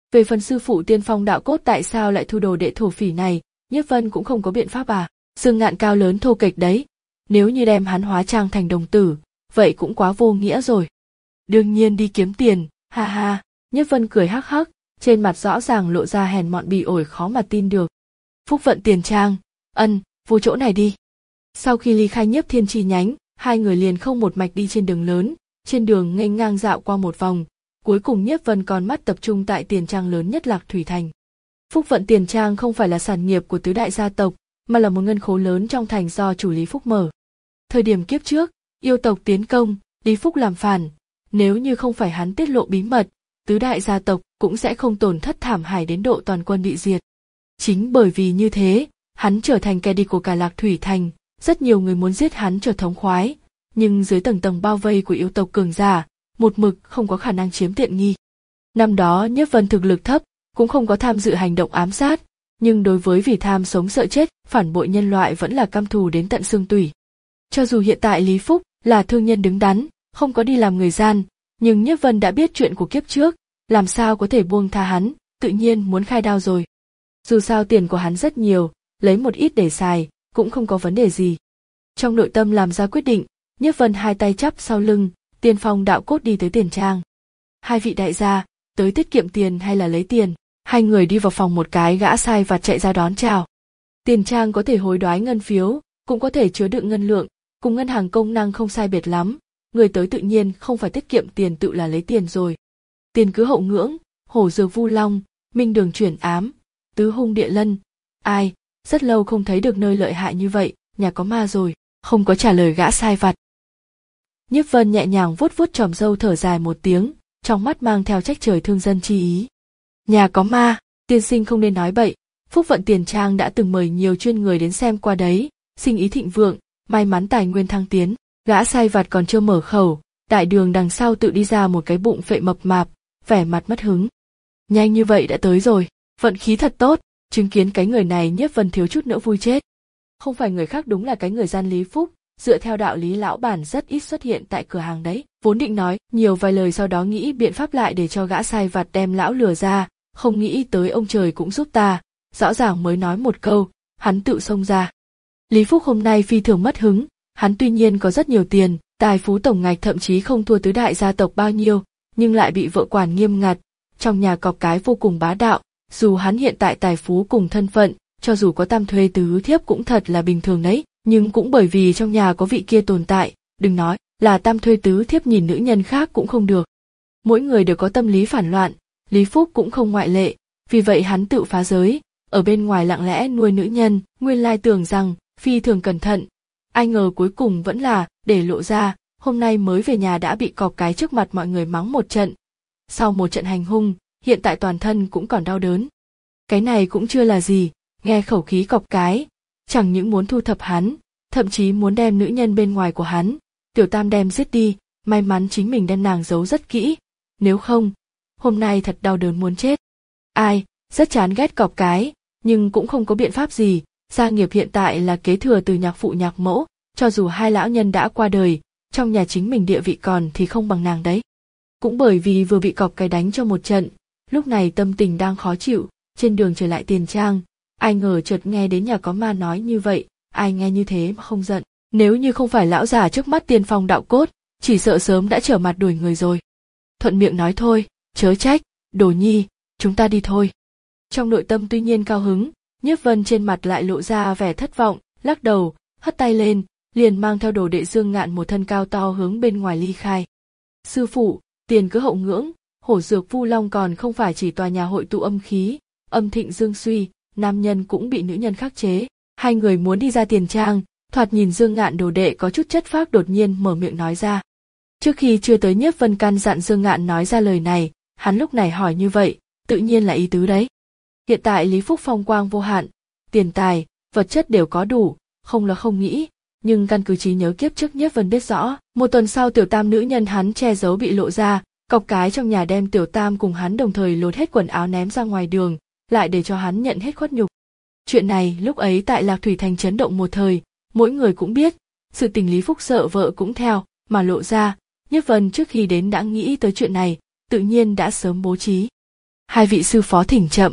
[SPEAKER 1] Về phần sư phụ Tiên Phong đạo cốt tại sao lại thu đồ đệ thổ phỉ này, Nhiếp Vân cũng không có biện pháp à. Dương Ngạn cao lớn thô kệch đấy, nếu như đem hắn hóa trang thành đồng tử, vậy cũng quá vô nghĩa rồi. Đương nhiên đi kiếm tiền, ha ha. Nhiếp Vân cười hắc hắc, trên mặt rõ ràng lộ ra hèn mọn bỉ ổi khó mà tin được. Phúc vận tiền trang, ân, vô chỗ này đi. Sau khi ly khai Nhiếp Thiên chi nhánh, hai người liền không một mạch đi trên đường lớn, trên đường nghênh ngang dạo qua một vòng, cuối cùng Nhiếp Vân con mắt tập trung tại tiền trang lớn nhất Lạc Thủy Thành. Phúc vận tiền trang không phải là sản nghiệp của tứ đại gia tộc, mà là một ngân khố lớn trong thành do chủ Lý Phúc mở. Thời điểm kiếp trước, yêu tộc tiến công, Lý Phúc làm phản, nếu như không phải hắn tiết lộ bí mật, tứ đại gia tộc cũng sẽ không tổn thất thảm hại đến độ toàn quân bị diệt. Chính bởi vì như thế, hắn trở thành kẻ địch của cả Lạc Thủy Thành, rất nhiều người muốn giết hắn cho thống khoái, nhưng dưới tầng tầng bao vây của yêu tộc cường giả, một mực không có khả năng chiếm tiện nghi. Năm đó Nhiếp Vân thực lực thấp, cũng không có tham dự hành động ám sát, nhưng đối với vì tham sống sợ chết, phản bội nhân loại vẫn là căm thù đến tận xương tủy. Cho dù hiện tại Lý Phúc là thương nhân đứng đắn, không có đi làm người gian, nhưng Nhiếp Vân đã biết chuyện của kiếp trước, làm sao có thể buông tha hắn, tự nhiên muốn khai đao rồi. Dù sao tiền của hắn rất nhiều, lấy một ít để xài, cũng không có vấn đề gì. Trong nội tâm làm ra quyết định, Nhiếp Vân hai tay chắp sau lưng, Tiên Phong đạo cốt đi tới tiền trang. Hai vị đại gia, tới tiết kiệm tiền hay là lấy tiền? Hai người đi vào phòng, một cái gã sai vặt chạy ra đón chào. Tiền trang có thể hối đoái ngân phiếu, cũng có thể chứa đựng ngân lượng, cùng ngân hàng công năng không sai biệt lắm. Người tới tự nhiên không phải tiết kiệm tiền, tự là lấy tiền rồi. Tiền cứ hậu ngưỡng, hổ dược vu long, minh đường chuyển ám, tứ hung địa lân. Ai, rất lâu không thấy được nơi lợi hại như vậy, nhà có ma rồi. Không có trả lời gã sai vặt. Nhiếp Vân nhẹ nhàng vuốt vuốt chòm râu, thở dài một tiếng, trong mắt mang theo trách trời thương dân chi ý. Nhà có ma, tiên sinh không nên nói bậy, Phúc vận tiền trang đã từng mời nhiều chuyên người đến xem qua đấy, sinh ý thịnh vượng, may mắn tài nguyên thăng tiến. Gã sai vặt còn chưa mở khẩu, đại đường đằng sau tự đi ra một cái bụng phệ mập mạp, vẻ mặt mất hứng. Nhanh như vậy đã tới rồi, vận khí thật tốt, chứng kiến cái người này Nhiếp Vân thiếu chút nữa vui chết. Không phải người khác, đúng là cái người gian Lý Phúc, dựa theo đạo lý lão bản rất ít xuất hiện tại cửa hàng đấy. Vốn định nói nhiều vài lời, sau đó nghĩ biện pháp lại để cho gã sai vặt đem lão lừa ra, không nghĩ tới ông trời cũng giúp ta, rõ ràng mới nói một câu, hắn tự xông ra. Lý Phúc hôm nay phi thường mất hứng, hắn tuy nhiên có rất nhiều tiền, tài phú tổng ngạch thậm chí không thua tứ đại gia tộc bao nhiêu, nhưng lại bị vợ quản nghiêm ngặt, trong nhà cọp cái vô cùng bá đạo, dù hắn hiện tại tài phú cùng thân phận, cho dù có tam thuê tứ thiếp cũng thật là bình thường đấy, nhưng cũng bởi vì trong nhà có vị kia tồn tại, đừng nói là tam thuê tứ thiếp, nhìn nữ nhân khác cũng không được. Mỗi người đều có tâm lý phản loạn, Lý Phúc cũng không ngoại lệ, vì vậy hắn tự phá giới, ở bên ngoài lặng lẽ nuôi nữ nhân, nguyên lai tưởng rằng phi thường cẩn thận, ai ngờ cuối cùng vẫn là để lộ ra, hôm nay mới về nhà đã bị cọp cái trước mặt mọi người mắng một trận. Sau một trận hành hung, hiện tại toàn thân cũng còn đau đớn. Cái này cũng chưa là gì, nghe khẩu khí cọp cái, chẳng những muốn thu thập hắn, thậm chí muốn đem nữ nhân bên ngoài của hắn, Tiểu Tam đem giết đi, may mắn chính mình đem nàng giấu rất kỹ, nếu không, hôm nay thật đau đớn muốn chết. Ai, rất chán ghét cọp cái, nhưng cũng không có biện pháp gì, gia nghiệp hiện tại là kế thừa từ nhạc phụ nhạc mẫu, cho dù hai lão nhân đã qua đời, trong nhà chính mình địa vị còn thì không bằng nàng đấy. Cũng bởi vì vừa bị cọp cái đánh cho một trận, lúc này tâm tình đang khó chịu, trên đường trở lại tiền trang, ai ngờ chợt nghe đến nhà có ma nói như vậy, ai nghe như thế mà không giận, nếu như không phải lão già trước mắt Tiên Phong đạo cốt, chỉ sợ sớm đã trở mặt đuổi người rồi. Thuận miệng nói thôi, chớ trách, Đồ Nhi, chúng ta đi thôi. Trong nội tâm tuy nhiên cao hứng, Nhiếp Vân trên mặt lại lộ ra vẻ thất vọng, lắc đầu, hất tay lên, liền mang theo đồ đệ Dương Ngạn một thân cao to hướng bên ngoài ly khai. Sư phụ, tiền cứ hậu ngưỡng, hổ dược vu long còn không phải chỉ tòa nhà hội tụ âm khí, âm thịnh dương suy, nam nhân cũng bị nữ nhân khắc chế. Hai người muốn đi ra tiền trang, thoạt nhìn Dương Ngạn đồ đệ có chút chất phác đột nhiên mở miệng nói ra. Trước khi chưa tới Nhiếp Vân căn dặn Dương Ngạn nói ra lời này, hắn lúc này hỏi như vậy, tự nhiên là ý tứ đấy. Hiện tại Lý Phúc phong quang vô hạn, tiền tài, vật chất đều có đủ, không là không nghĩ, nhưng căn cứ trí nhớ kiếp trước Nhiếp Vân biết rõ, một tuần sau Tiểu Tam nữ nhân hắn che giấu bị lộ ra, cọc cái trong nhà đem Tiểu Tam cùng hắn đồng thời lột hết quần áo ném ra ngoài đường, lại để cho hắn nhận hết khuất nhục. Chuyện này lúc ấy tại Lạc Thủy Thành chấn động một thời, mỗi người cũng biết, sự tình Lý Phúc sợ vợ cũng theo mà lộ ra, Nhiếp Vân trước khi đến đã nghĩ tới chuyện này, tự nhiên đã sớm bố trí. hai vị sư phó thỉnh chậm.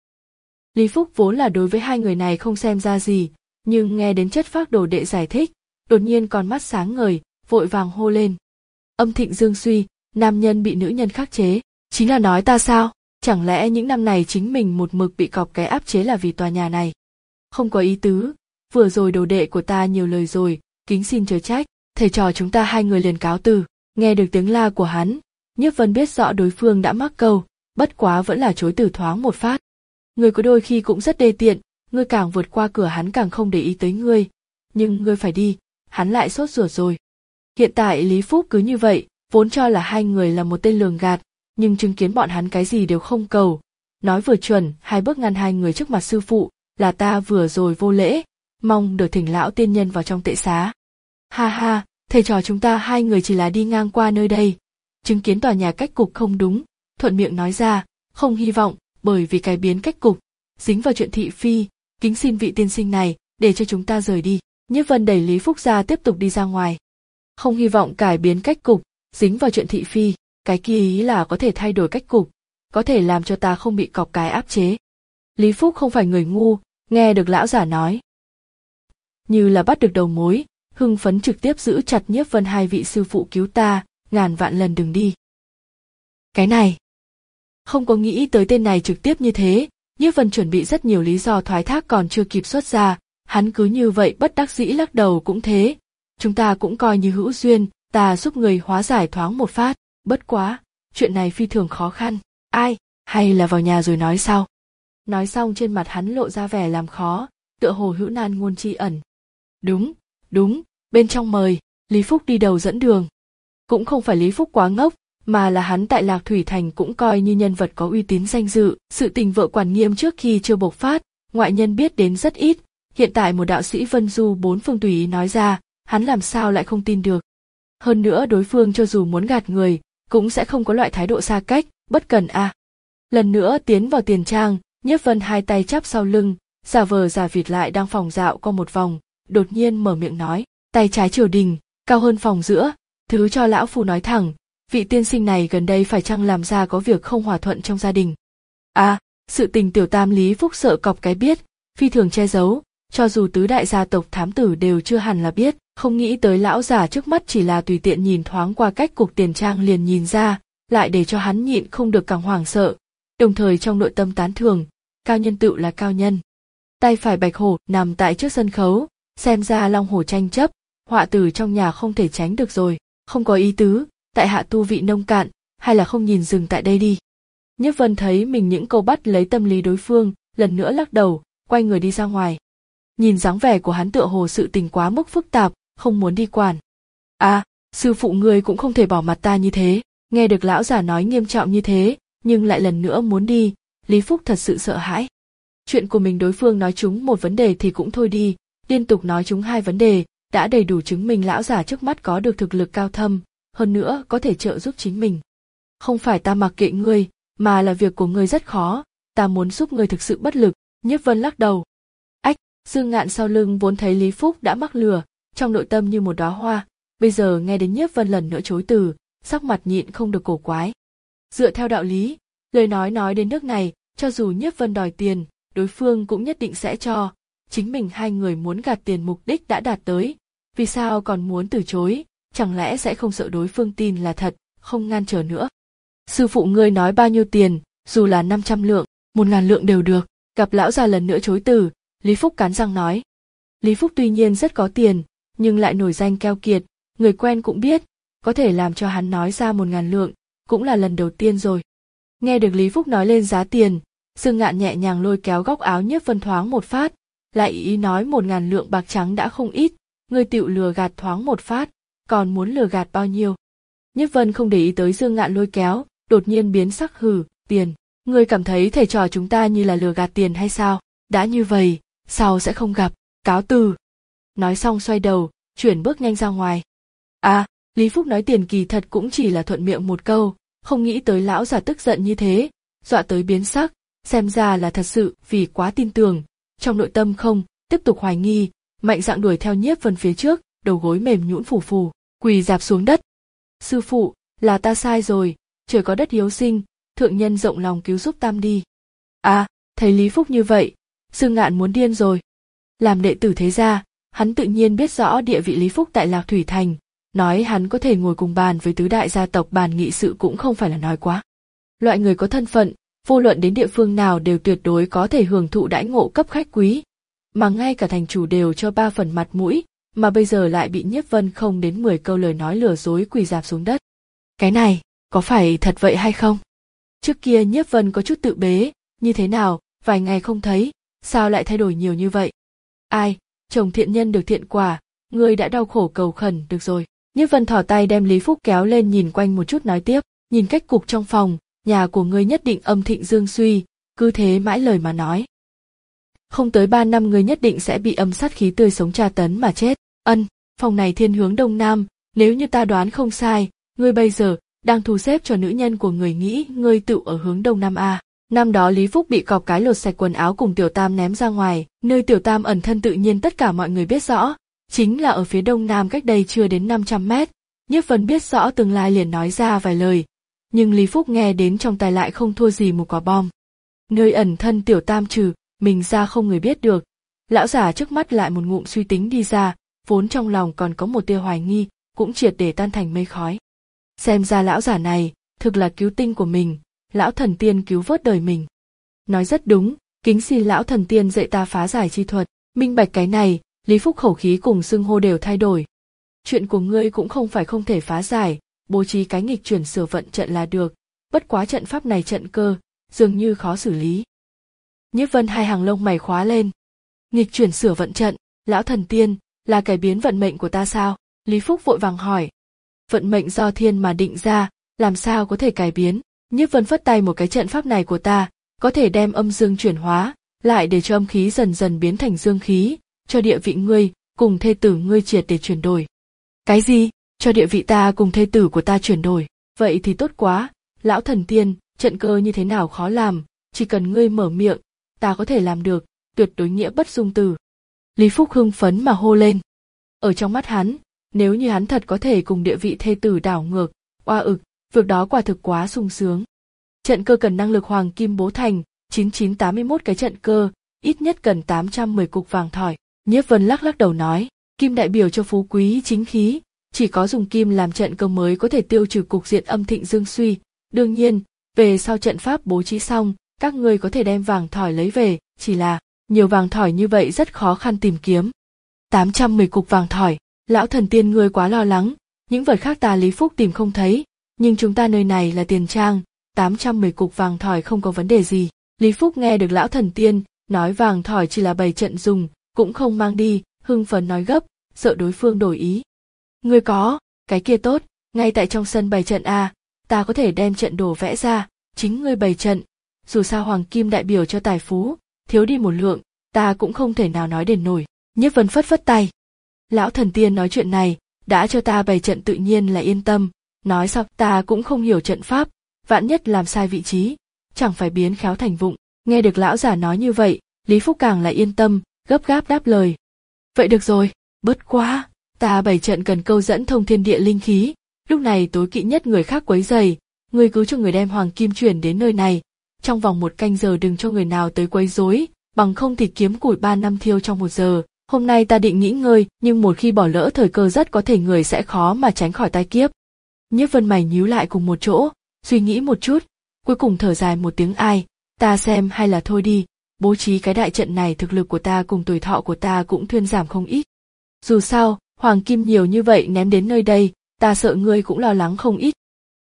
[SPEAKER 1] Lý Phúc vốn là đối với hai người này không xem ra gì, nhưng nghe đến chất phác đồ đệ giải thích, đột nhiên con mắt sáng ngời, vội vàng hô lên. Âm thịnh dương suy, nam nhân bị nữ nhân khắc chế, chính là nói ta sao? Chẳng lẽ những năm này chính mình một mực bị cọp cái áp chế là vì tòa nhà này? Không có ý tứ, vừa rồi đồ đệ của ta nhiều lời rồi, kính xin chớ trách, thầy trò chúng ta hai người liền cáo từ. Nghe được tiếng la của hắn, Nhiếp Vân biết rõ đối phương đã mắc câu, bất quá vẫn là chối từ thoáng một phát. Ngươi có đôi khi cũng rất đê tiện, ngươi càng vượt qua cửa hắn càng không để ý tới ngươi, nhưng ngươi phải đi, hắn lại sốt ruột rồi. Hiện tại Lý Phúc cứ như vậy, vốn cho là hai người là một tên lường gạt, nhưng chứng kiến bọn hắn cái gì đều không cầu, nói vừa chuẩn, hai bước ngăn hai người trước mặt sư phụ, là ta vừa rồi vô lễ, mong được thỉnh lão tiên nhân vào trong tệ xá. Ha ha, thầy trò chúng ta hai người chỉ là đi ngang qua nơi đây, chứng kiến tòa nhà cách cục không đúng, thuận miệng nói ra, không hy vọng, bởi vì cái biến cách cục, dính vào chuyện thị phi, kính xin vị tiên sinh này, để cho chúng ta rời đi. Nhiếp Vân đẩy Lý Phúc ra tiếp tục đi ra ngoài. Không hy vọng cải biến cách cục, dính vào chuyện thị phi, cái kia ý là có thể thay đổi cách cục, có thể làm cho ta không bị cọp cái áp chế. Lý Phúc không phải người ngu, nghe được lão giả nói. Như là bắt được đầu mối, hưng phấn trực tiếp giữ chặt Nhiếp Vân, hai vị sư phụ cứu ta, ngàn vạn lần đừng đi. Cái này, không có nghĩ tới tên này trực tiếp như thế, Nhiếp Vân chuẩn bị rất nhiều lý do thoái thác còn chưa kịp xuất ra, hắn cứ như vậy bất đắc dĩ lắc đầu cũng thế. Chúng ta cũng coi như hữu duyên, ta giúp người hóa giải thoáng một phát, bất quá, chuyện này phi thường khó khăn, ai, hay là vào nhà rồi nói sau. Nói xong trên mặt hắn lộ ra vẻ làm khó, tựa hồ hữu nan ngôn tri ẩn. Đúng, đúng, bên trong mời, Lý Phúc đi đầu dẫn đường. Cũng không phải Lý Phúc quá ngốc, mà là hắn tại Lạc Thủy Thành cũng coi như nhân vật có uy tín danh dự, sự tình vợ quản nghiêm trước khi chưa bộc phát, ngoại nhân biết đến rất ít, hiện tại một đạo sĩ vân du bốn phương tùy ý nói ra, hắn làm sao lại không tin được. Hơn nữa đối phương cho dù muốn gạt người, cũng sẽ không có loại thái độ xa cách, bất cần a. À. Lần nữa tiến vào tiền trang, Nhiếp Vân hai tay chắp sau lưng, giả vờ giả vịt lại đang phòng dạo qua một vòng, đột nhiên mở miệng nói, tay trái triều đình, cao hơn phòng giữa, thứ cho lão phu nói thẳng, vị tiên sinh này gần đây phải chăng làm ra có việc không hòa thuận trong gia đình. À, sự tình tiểu tam Lý Phúc sợ cọp cái biết, phi thường che giấu, cho dù tứ đại gia tộc thám tử đều chưa hẳn là biết, không nghĩ tới lão giả trước mắt chỉ là tùy tiện nhìn thoáng qua cách cục tiền trang liền nhìn ra, lại để cho hắn nhịn không được càng hoảng sợ, đồng thời trong nội tâm tán thưởng, cao nhân tựu là cao nhân. Tay phải bạch hổ nằm tại trước sân khấu, xem ra long hổ tranh chấp, họa tử trong nhà không thể tránh được rồi, không có ý tứ, tại hạ tu vị nông cạn, hay là không nhìn dừng tại đây đi. Nhiếp Vân thấy mình những câu bắt lấy tâm lý đối phương, lần nữa lắc đầu, quay người đi ra ngoài. Nhìn dáng vẻ của hắn tựa hồ sự tình quá mức phức tạp, không muốn đi quản. À, sư phụ ngươi cũng không thể bỏ mặt ta như thế, nghe được lão giả nói nghiêm trọng như thế, nhưng lại lần nữa muốn đi, Lý Phúc thật sự sợ hãi. Chuyện của mình đối phương nói trúng một vấn đề thì cũng thôi đi, liên tục nói trúng hai vấn đề, đã đầy đủ chứng minh lão giả trước mắt có được thực lực cao thâm, hơn nữa có thể trợ giúp chính mình. Không phải ta mặc kệ ngươi, mà là việc của ngươi rất khó, ta muốn giúp ngươi thực sự bất lực. Nhiếp Vân lắc đầu. Ách, Dương Ngạn sau lưng vốn thấy Lý Phúc đã mắc lừa, trong nội tâm như một đóa hoa, bây giờ nghe đến Nhiếp Vân lần nữa chối từ, sắc mặt nhịn không được cổ quái. Dựa theo đạo lý, lời nói nói đến nước này, cho dù Nhiếp Vân đòi tiền, đối phương cũng nhất định sẽ cho, chính mình hai người muốn gạt tiền mục đích đã đạt tới, vì sao còn muốn từ chối, chẳng lẽ sẽ không sợ đối phương tin là thật, không ngăn trở nữa. Sư phụ ngươi nói bao nhiêu tiền, dù là năm trăm lượng, một ngàn lượng đều được. Gặp lão già lần nữa chối từ, Lý Phúc cắn răng nói. Lý Phúc tuy nhiên rất có tiền, nhưng lại nổi danh keo kiệt, người quen cũng biết, có thể làm cho hắn nói ra một ngàn lượng, cũng là lần đầu tiên rồi. Nghe được Lý Phúc nói lên giá tiền, Dương Ngạn nhẹ nhàng lôi kéo góc áo Nhiếp Vân thoáng một phát, lại ý nói một ngàn lượng bạc trắng đã không ít, ngươi tựu lừa gạt thoáng một phát, còn muốn lừa gạt bao nhiêu? Nhiếp Vân không để ý tới Dương Ngạn lôi kéo, đột nhiên biến sắc hừ, tiền. Ngươi cảm thấy thầy trò chúng ta như là lừa gạt tiền hay sao? Đã như vậy, sau sẽ không gặp, cáo từ. Nói xong xoay đầu, chuyển bước nhanh ra ngoài. À, Lý Phúc nói tiền kỳ thật cũng chỉ là thuận miệng một câu, không nghĩ tới lão già tức giận như thế, dọa tới biến sắc, xem ra là thật sự vì quá tin tưởng, trong nội tâm không, tiếp tục hoài nghi, mạnh dạn đuổi theo Nhiếp Vân phía trước, đầu gối mềm nhũn phù phù, quỳ rạp xuống đất. Sư phụ, là ta sai rồi, trời có đất hiếu sinh, thượng nhân rộng lòng cứu giúp tam đi. À, thấy Lý Phúc như vậy, Dương Ngạn muốn điên rồi. Làm đệ tử thế gia, hắn tự nhiên biết rõ địa vị Lý Phúc tại Lạc Thủy Thành, nói hắn có thể ngồi cùng bàn với tứ đại gia tộc bàn nghị sự cũng không phải là nói quá. Loại người có thân phận, vô luận đến địa phương nào đều tuyệt đối có thể hưởng thụ đãi ngộ cấp khách quý, mà ngay cả thành chủ đều cho ba phần mặt mũi, mà bây giờ lại bị Nhiếp Vân không đến mười câu lời nói lừa dối quỳ rạp xuống đất. Cái này, có phải thật vậy hay không? Trước kia Nhiếp Vân có chút tự bế, như thế nào, vài ngày không thấy, sao lại thay đổi nhiều như vậy? Ai, chồng thiện nhân được thiện quả, ngươi đã đau khổ cầu khẩn, được rồi. Nhiếp Vân thỏ tay đem Lý Phúc kéo lên nhìn quanh một chút nói tiếp, nhìn cách cục trong phòng, nhà của ngươi nhất định âm thịnh dương suy, cứ thế mãi lời mà nói. Không tới ba năm ngươi nhất định sẽ bị âm sát khí tươi sống tra tấn mà chết. Ân, phòng này thiên hướng đông nam, nếu như ta đoán không sai, ngươi bây giờ đang thu xếp cho nữ nhân của người nghĩ ngươi tự ở hướng đông nam a. Năm đó Lý Phúc bị cọp cái lột sạch quần áo cùng Tiểu Tam ném ra ngoài, nơi Tiểu Tam ẩn thân tự nhiên tất cả mọi người biết rõ, chính là ở phía đông nam cách đây chưa đến năm trăm mét. Nhiếp Vân biết rõ tương lai liền nói ra vài lời, nhưng Lý Phúc nghe đến trong tai lại không thua gì một quả bom. Nơi ẩn thân Tiểu Tam trừ mình ra không người biết được. Lão giả trước mắt lại một ngụm suy tính đi ra, vốn trong lòng còn có một tia hoài nghi, cũng triệt để tan thành mây khói. Xem ra lão giả này thực là cứu tinh của mình, lão thần tiên cứu vớt đời mình. Nói rất đúng, kính xin lão thần tiên dạy ta phá giải chi thuật. Minh bạch cái này, Lý Phúc khẩu khí cùng xưng hô đều thay đổi. Chuyện của ngươi cũng không phải không thể phá giải, bố trí cái nghịch chuyển sửa vận trận là được, bất quá trận pháp này trận cơ, dường như khó xử lý. Nhiếp Vân hai hàng lông mày khóa lên. Nghịch chuyển sửa vận trận, lão thần tiên, là cải biến vận mệnh của ta sao? Lý Phúc vội vàng hỏi. Vận mệnh do thiên mà định ra, làm sao có thể cải biến? Nhiếp Vân phất tay một cái trận pháp này của ta, có thể đem âm dương chuyển hóa, lại để cho âm khí dần dần biến thành dương khí, cho địa vị ngươi, cùng thê tử ngươi triệt để chuyển đổi. Cái gì? Cho địa vị ta cùng thê tử của ta chuyển đổi? Vậy thì tốt quá, lão thần tiên, trận cơ như thế nào khó làm, chỉ cần ngươi mở miệng, ta có thể làm được, tuyệt đối nghĩa bất dung từ. Lý Phúc hưng phấn mà hô lên. Ở trong mắt hắn, nếu như hắn thật có thể cùng địa vị thê tử đảo ngược, oa ực, việc đó quả thực quá sung sướng. Trận cơ cần năng lực hoàng kim bố thành, chín nghìn chín trăm tám mươi mốt cái trận cơ, ít nhất cần tám trăm mười cục vàng thỏi. Nhiếp Vân lắc lắc đầu nói, kim đại biểu cho phú quý chính khí, chỉ có dùng kim làm trận cơ mới có thể tiêu trừ cục diện âm thịnh dương suy. Đương nhiên, về sau trận pháp bố trí xong, các ngươi có thể đem vàng thỏi lấy về, chỉ là nhiều vàng thỏi như vậy rất khó khăn tìm kiếm. tám trăm mười cục vàng thỏi, lão thần tiên ngươi quá lo lắng, những vật khác ta Lý Phúc tìm không thấy, nhưng chúng ta nơi này là tiền trang, tám trăm mười cục vàng thỏi không có vấn đề gì. Lý Phúc nghe được lão thần tiên nói vàng thỏi chỉ là bày trận dùng, cũng không mang đi, hưng phấn nói gấp, sợ đối phương đổi ý. Ngươi có, cái kia tốt, ngay tại trong sân bày trận a, ta có thể đem trận đồ vẽ ra, chính ngươi bày trận, dù sao hoàng kim đại biểu cho tài phú, thiếu đi một lượng, ta cũng không thể nào nói đền nổi. Nhiếp Vân phất phất tay. Lão thần tiên nói chuyện này, đã cho ta bày trận tự nhiên là yên tâm, nói xong ta cũng không hiểu trận pháp, vạn nhất làm sai vị trí, chẳng phải biến khéo thành vụng. Nghe được lão giả nói như vậy, Lý Phúc càng lại yên tâm, gấp gáp đáp lời. Vậy được rồi, bớt quá, ta bày trận cần câu dẫn thông thiên địa linh khí, lúc này tối kỵ nhất người khác quấy rầy, ngươi cứ cho người đem hoàng kim chuyển đến nơi này, trong vòng một canh giờ đừng cho người nào tới quấy rối, bằng không thì kiếm củi ba năm thiêu trong một giờ. Hôm nay ta định nghỉ ngơi, nhưng một khi bỏ lỡ thời cơ rất có thể người sẽ khó mà tránh khỏi tai kiếp. Nhiếp Vân mày nhíu lại cùng một chỗ, suy nghĩ một chút, cuối cùng thở dài một tiếng ai, ta xem hay là thôi đi, bố trí cái đại trận này thực lực của ta cùng tuổi thọ của ta cũng thuyên giảm không ít. Dù sao, hoàng kim nhiều như vậy ném đến nơi đây, ta sợ ngươi cũng lo lắng không ít.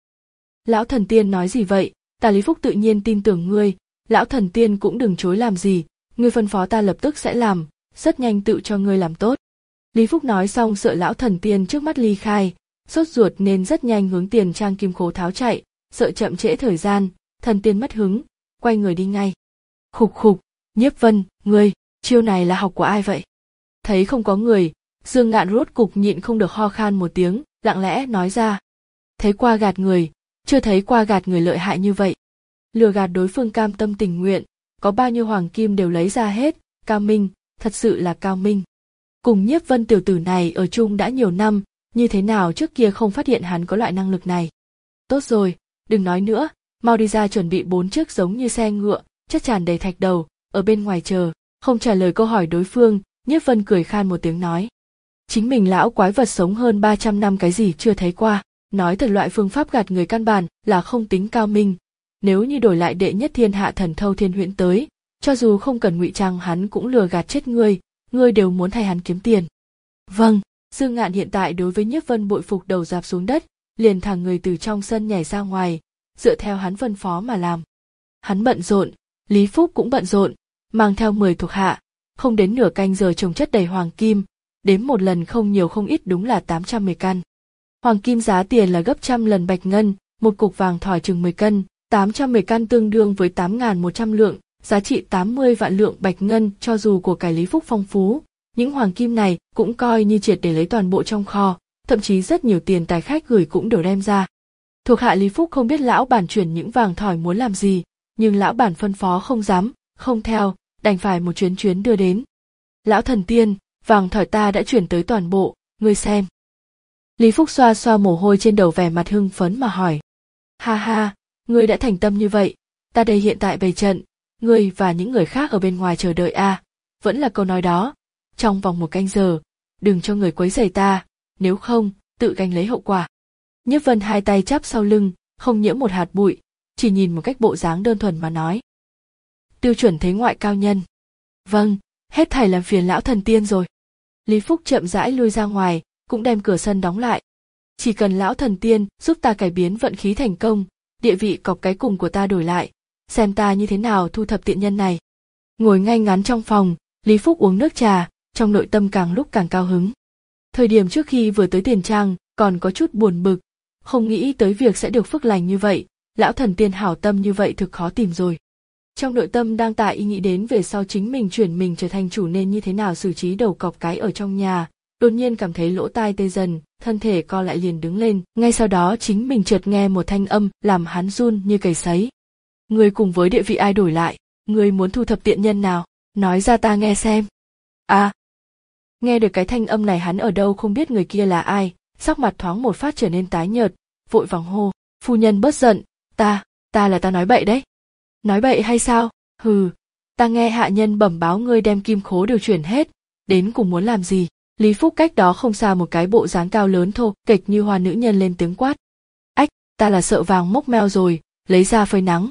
[SPEAKER 1] Lão thần tiên nói gì vậy, ta Lý Phúc tự nhiên tin tưởng ngươi, lão thần tiên cũng đừng chối làm gì, ngươi phân phó ta lập tức sẽ làm, rất nhanh tự cho ngươi làm tốt. Lý Phúc nói xong sợ lão thần tiên trước mắt ly khai, sốt ruột nên rất nhanh hướng tiền trang kim khố tháo chạy, sợ chậm trễ thời gian, thần tiên mất hứng, quay người đi ngay. Khục khục, Nhiếp Vân, ngươi, chiêu này là học của ai vậy? Thấy không có người, Dương Ngạn rốt cục nhịn không được ho khan một tiếng, lặng lẽ nói ra. Thấy qua gạt người, chưa thấy qua gạt người lợi hại như vậy. Lừa gạt đối phương cam tâm tình nguyện, có bao nhiêu hoàng kim đều lấy ra hết, cao minh, thật sự là cao minh. Cùng Nhiếp Vân tiểu tử này ở chung đã nhiều năm, như thế nào trước kia không phát hiện hắn có loại năng lực này. Tốt rồi, đừng nói nữa, mau đi ra chuẩn bị bốn chiếc giống như xe ngựa, chất tràn đầy thạch đầu, ở bên ngoài chờ. Không trả lời câu hỏi đối phương, Nhiếp Vân cười khan một tiếng nói. Chính mình lão quái vật sống hơn ba trăm năm cái gì chưa thấy qua, nói thật loại phương pháp gạt người căn bản là không tính cao minh. Nếu như đổi lại đệ nhất thiên hạ thần thâu thiên huyễn tới, cho dù không cần ngụy trang hắn cũng lừa gạt chết ngươi, ngươi đều muốn thay hắn kiếm tiền. Vâng, Dương Ngạn hiện tại đối với Nhiếp Vân bội phục đầu rạp xuống đất, liền thẳng người từ trong sân nhảy ra ngoài, dựa theo hắn phân phó mà làm. Hắn bận rộn, Lý Phúc cũng bận rộn, mang theo mười thuộc hạ, không đến nửa canh giờ chồng chất đầy hoàng kim, đếm một lần không nhiều không ít đúng là tám trăm mười cân. Hoàng kim giá tiền là gấp trăm lần bạch ngân, một cục vàng thỏi chừng mười cân, tám trăm mười cân tương đương với tám nghìn một trăm lượng, giá trị tám mươi vạn lượng bạch ngân. Cho dù của cải Lý Phúc phong phú, những hoàng kim này cũng coi như triệt để lấy toàn bộ trong kho, thậm chí rất nhiều tiền tài khách gửi cũng đều đem ra. Thuộc hạ Lý Phúc không biết lão bản chuyển những vàng thỏi muốn làm gì, nhưng lão bản phân phó không dám, không theo, đành phải một chuyến chuyến đưa đến. Lão thần tiên, vàng thỏi ta đã chuyển tới toàn bộ, ngươi xem. Lý Phúc xoa xoa mồ hôi trên đầu vẻ mặt hưng phấn mà hỏi. Ha ha, ngươi đã thành tâm như vậy, ta đây hiện tại bày trận, ngươi và những người khác ở bên ngoài chờ đợi a. À, vẫn là câu nói đó, trong vòng một canh giờ, đừng cho người quấy rầy ta, nếu không, tự gánh lấy hậu quả. Nhiếp Vân hai tay chắp sau lưng, không nhiễm một hạt bụi, chỉ nhìn một cách bộ dáng đơn thuần mà nói. Tiêu chuẩn thế ngoại cao nhân. Vâng, hết thảy làm phiền lão thần tiên rồi. Lý Phúc chậm rãi lui ra ngoài, cũng đem cửa sân đóng lại. Chỉ cần lão thần tiên giúp ta cải biến vận khí thành công, địa vị cọc cái cùng của ta đổi lại, xem ta như thế nào thu thập tiện nhân này. Ngồi ngay ngắn trong phòng, Lý Phúc uống nước trà, trong nội tâm càng lúc càng cao hứng. Thời điểm trước khi vừa tới Tiền Trang, còn có chút buồn bực, không nghĩ tới việc sẽ được phước lành như vậy, lão thần tiên hảo tâm như vậy thực khó tìm rồi. Trong nội tâm đang tại ý nghĩ đến về sau chính mình chuyển mình trở thành chủ nên như thế nào xử trí đầu cọp cái ở trong nhà, đột nhiên cảm thấy lỗ tai tê dần, thân thể co lại liền đứng lên, ngay sau đó chính mình chợt nghe một thanh âm làm hắn run như cầy sấy. Người cùng với địa vị ai đổi lại, người muốn thu thập tiện nhân nào, nói ra ta nghe xem. À, nghe được cái thanh âm này hắn ở đâu không biết người kia là ai, sắc mặt thoáng một phát trở nên tái nhợt, vội vàng hô, phu nhân bớt giận, ta, ta là ta nói bậy đấy. Nói bậy hay sao? Hừ, ta nghe hạ nhân bẩm báo ngươi đem kim khố đều chuyển hết, đến cùng muốn làm gì? Lý Phúc cách đó không xa một cái bộ dáng cao lớn thô kệch như hoa nữ nhân lên tiếng quát. Ách, ta là sợ vàng mốc meo rồi, lấy ra phơi nắng.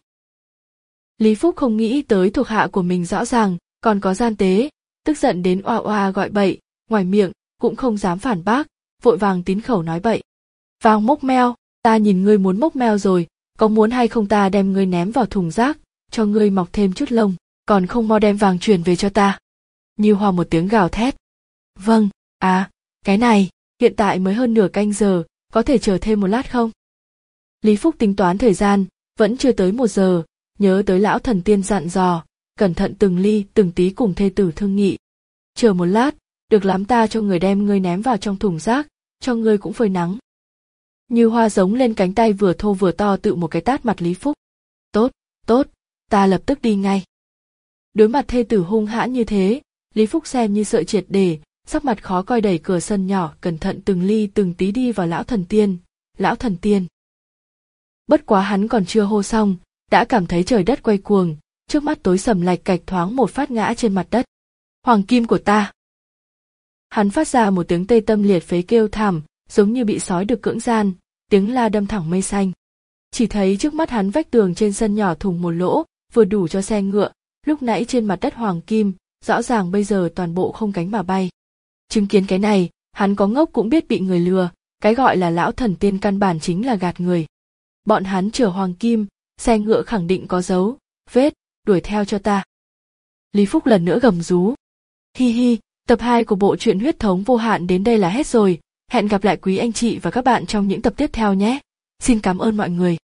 [SPEAKER 1] Lý Phúc không nghĩ tới thuộc hạ của mình rõ ràng, còn có gian tế, tức giận đến oa oa gọi bậy, ngoài miệng, cũng không dám phản bác, vội vàng tín khẩu nói bậy. Vàng mốc meo, ta nhìn ngươi muốn mốc meo rồi, có muốn hay không ta đem ngươi ném vào thùng rác, cho ngươi mọc thêm chút lông, còn không mau đem vàng chuyển về cho ta. Như Hoa một tiếng gào thét. Vâng, à, cái này, hiện tại mới hơn nửa canh giờ, có thể chờ thêm một lát không? Lý Phúc tính toán thời gian, vẫn chưa tới một giờ, nhớ tới lão thần tiên dặn dò, cẩn thận từng ly từng tí cùng thê tử thương nghị. Chờ một lát, được lắm ta cho người đem ngươi ném vào trong thùng rác, cho ngươi cũng phơi nắng. Như Hoa giống lên cánh tay vừa thô vừa to tự một cái tát mặt Lý Phúc. Tốt, tốt, ta lập tức đi ngay. Đối mặt thê tử hung hãn như thế, Lý Phúc xem như sợ triệt để, sắc mặt khó coi đẩy cửa sân nhỏ cẩn thận từng ly từng tí đi vào lão thần tiên, lão thần tiên. Bất quá hắn còn chưa hô xong, đã cảm thấy trời đất quay cuồng, trước mắt tối sầm lạch cạch thoáng một phát ngã trên mặt đất. Hoàng kim của ta! Hắn phát ra một tiếng tê tâm liệt phế kêu thảm, giống như bị sói được cưỡng gian, tiếng la đâm thẳng mây xanh. Chỉ thấy trước mắt hắn vách tường trên sân nhỏ thủng một lỗ, vừa đủ cho xe ngựa, lúc nãy trên mặt đất hoàng kim, rõ ràng bây giờ toàn bộ không cánh mà bay. Chứng kiến cái này, hắn có ngốc cũng biết bị người lừa, cái gọi là lão thần tiên căn bản chính là gạt người. Bọn hắn chở hoàng kim, xe ngựa khẳng định có dấu, vết, đuổi theo cho ta. Lý Phúc lần nữa gầm rú. Hi hi, tập hai của bộ truyện huyết thống vô hạn đến đây là hết rồi, hẹn gặp lại quý anh chị và các bạn trong những tập tiếp theo nhé. Xin cảm ơn mọi người.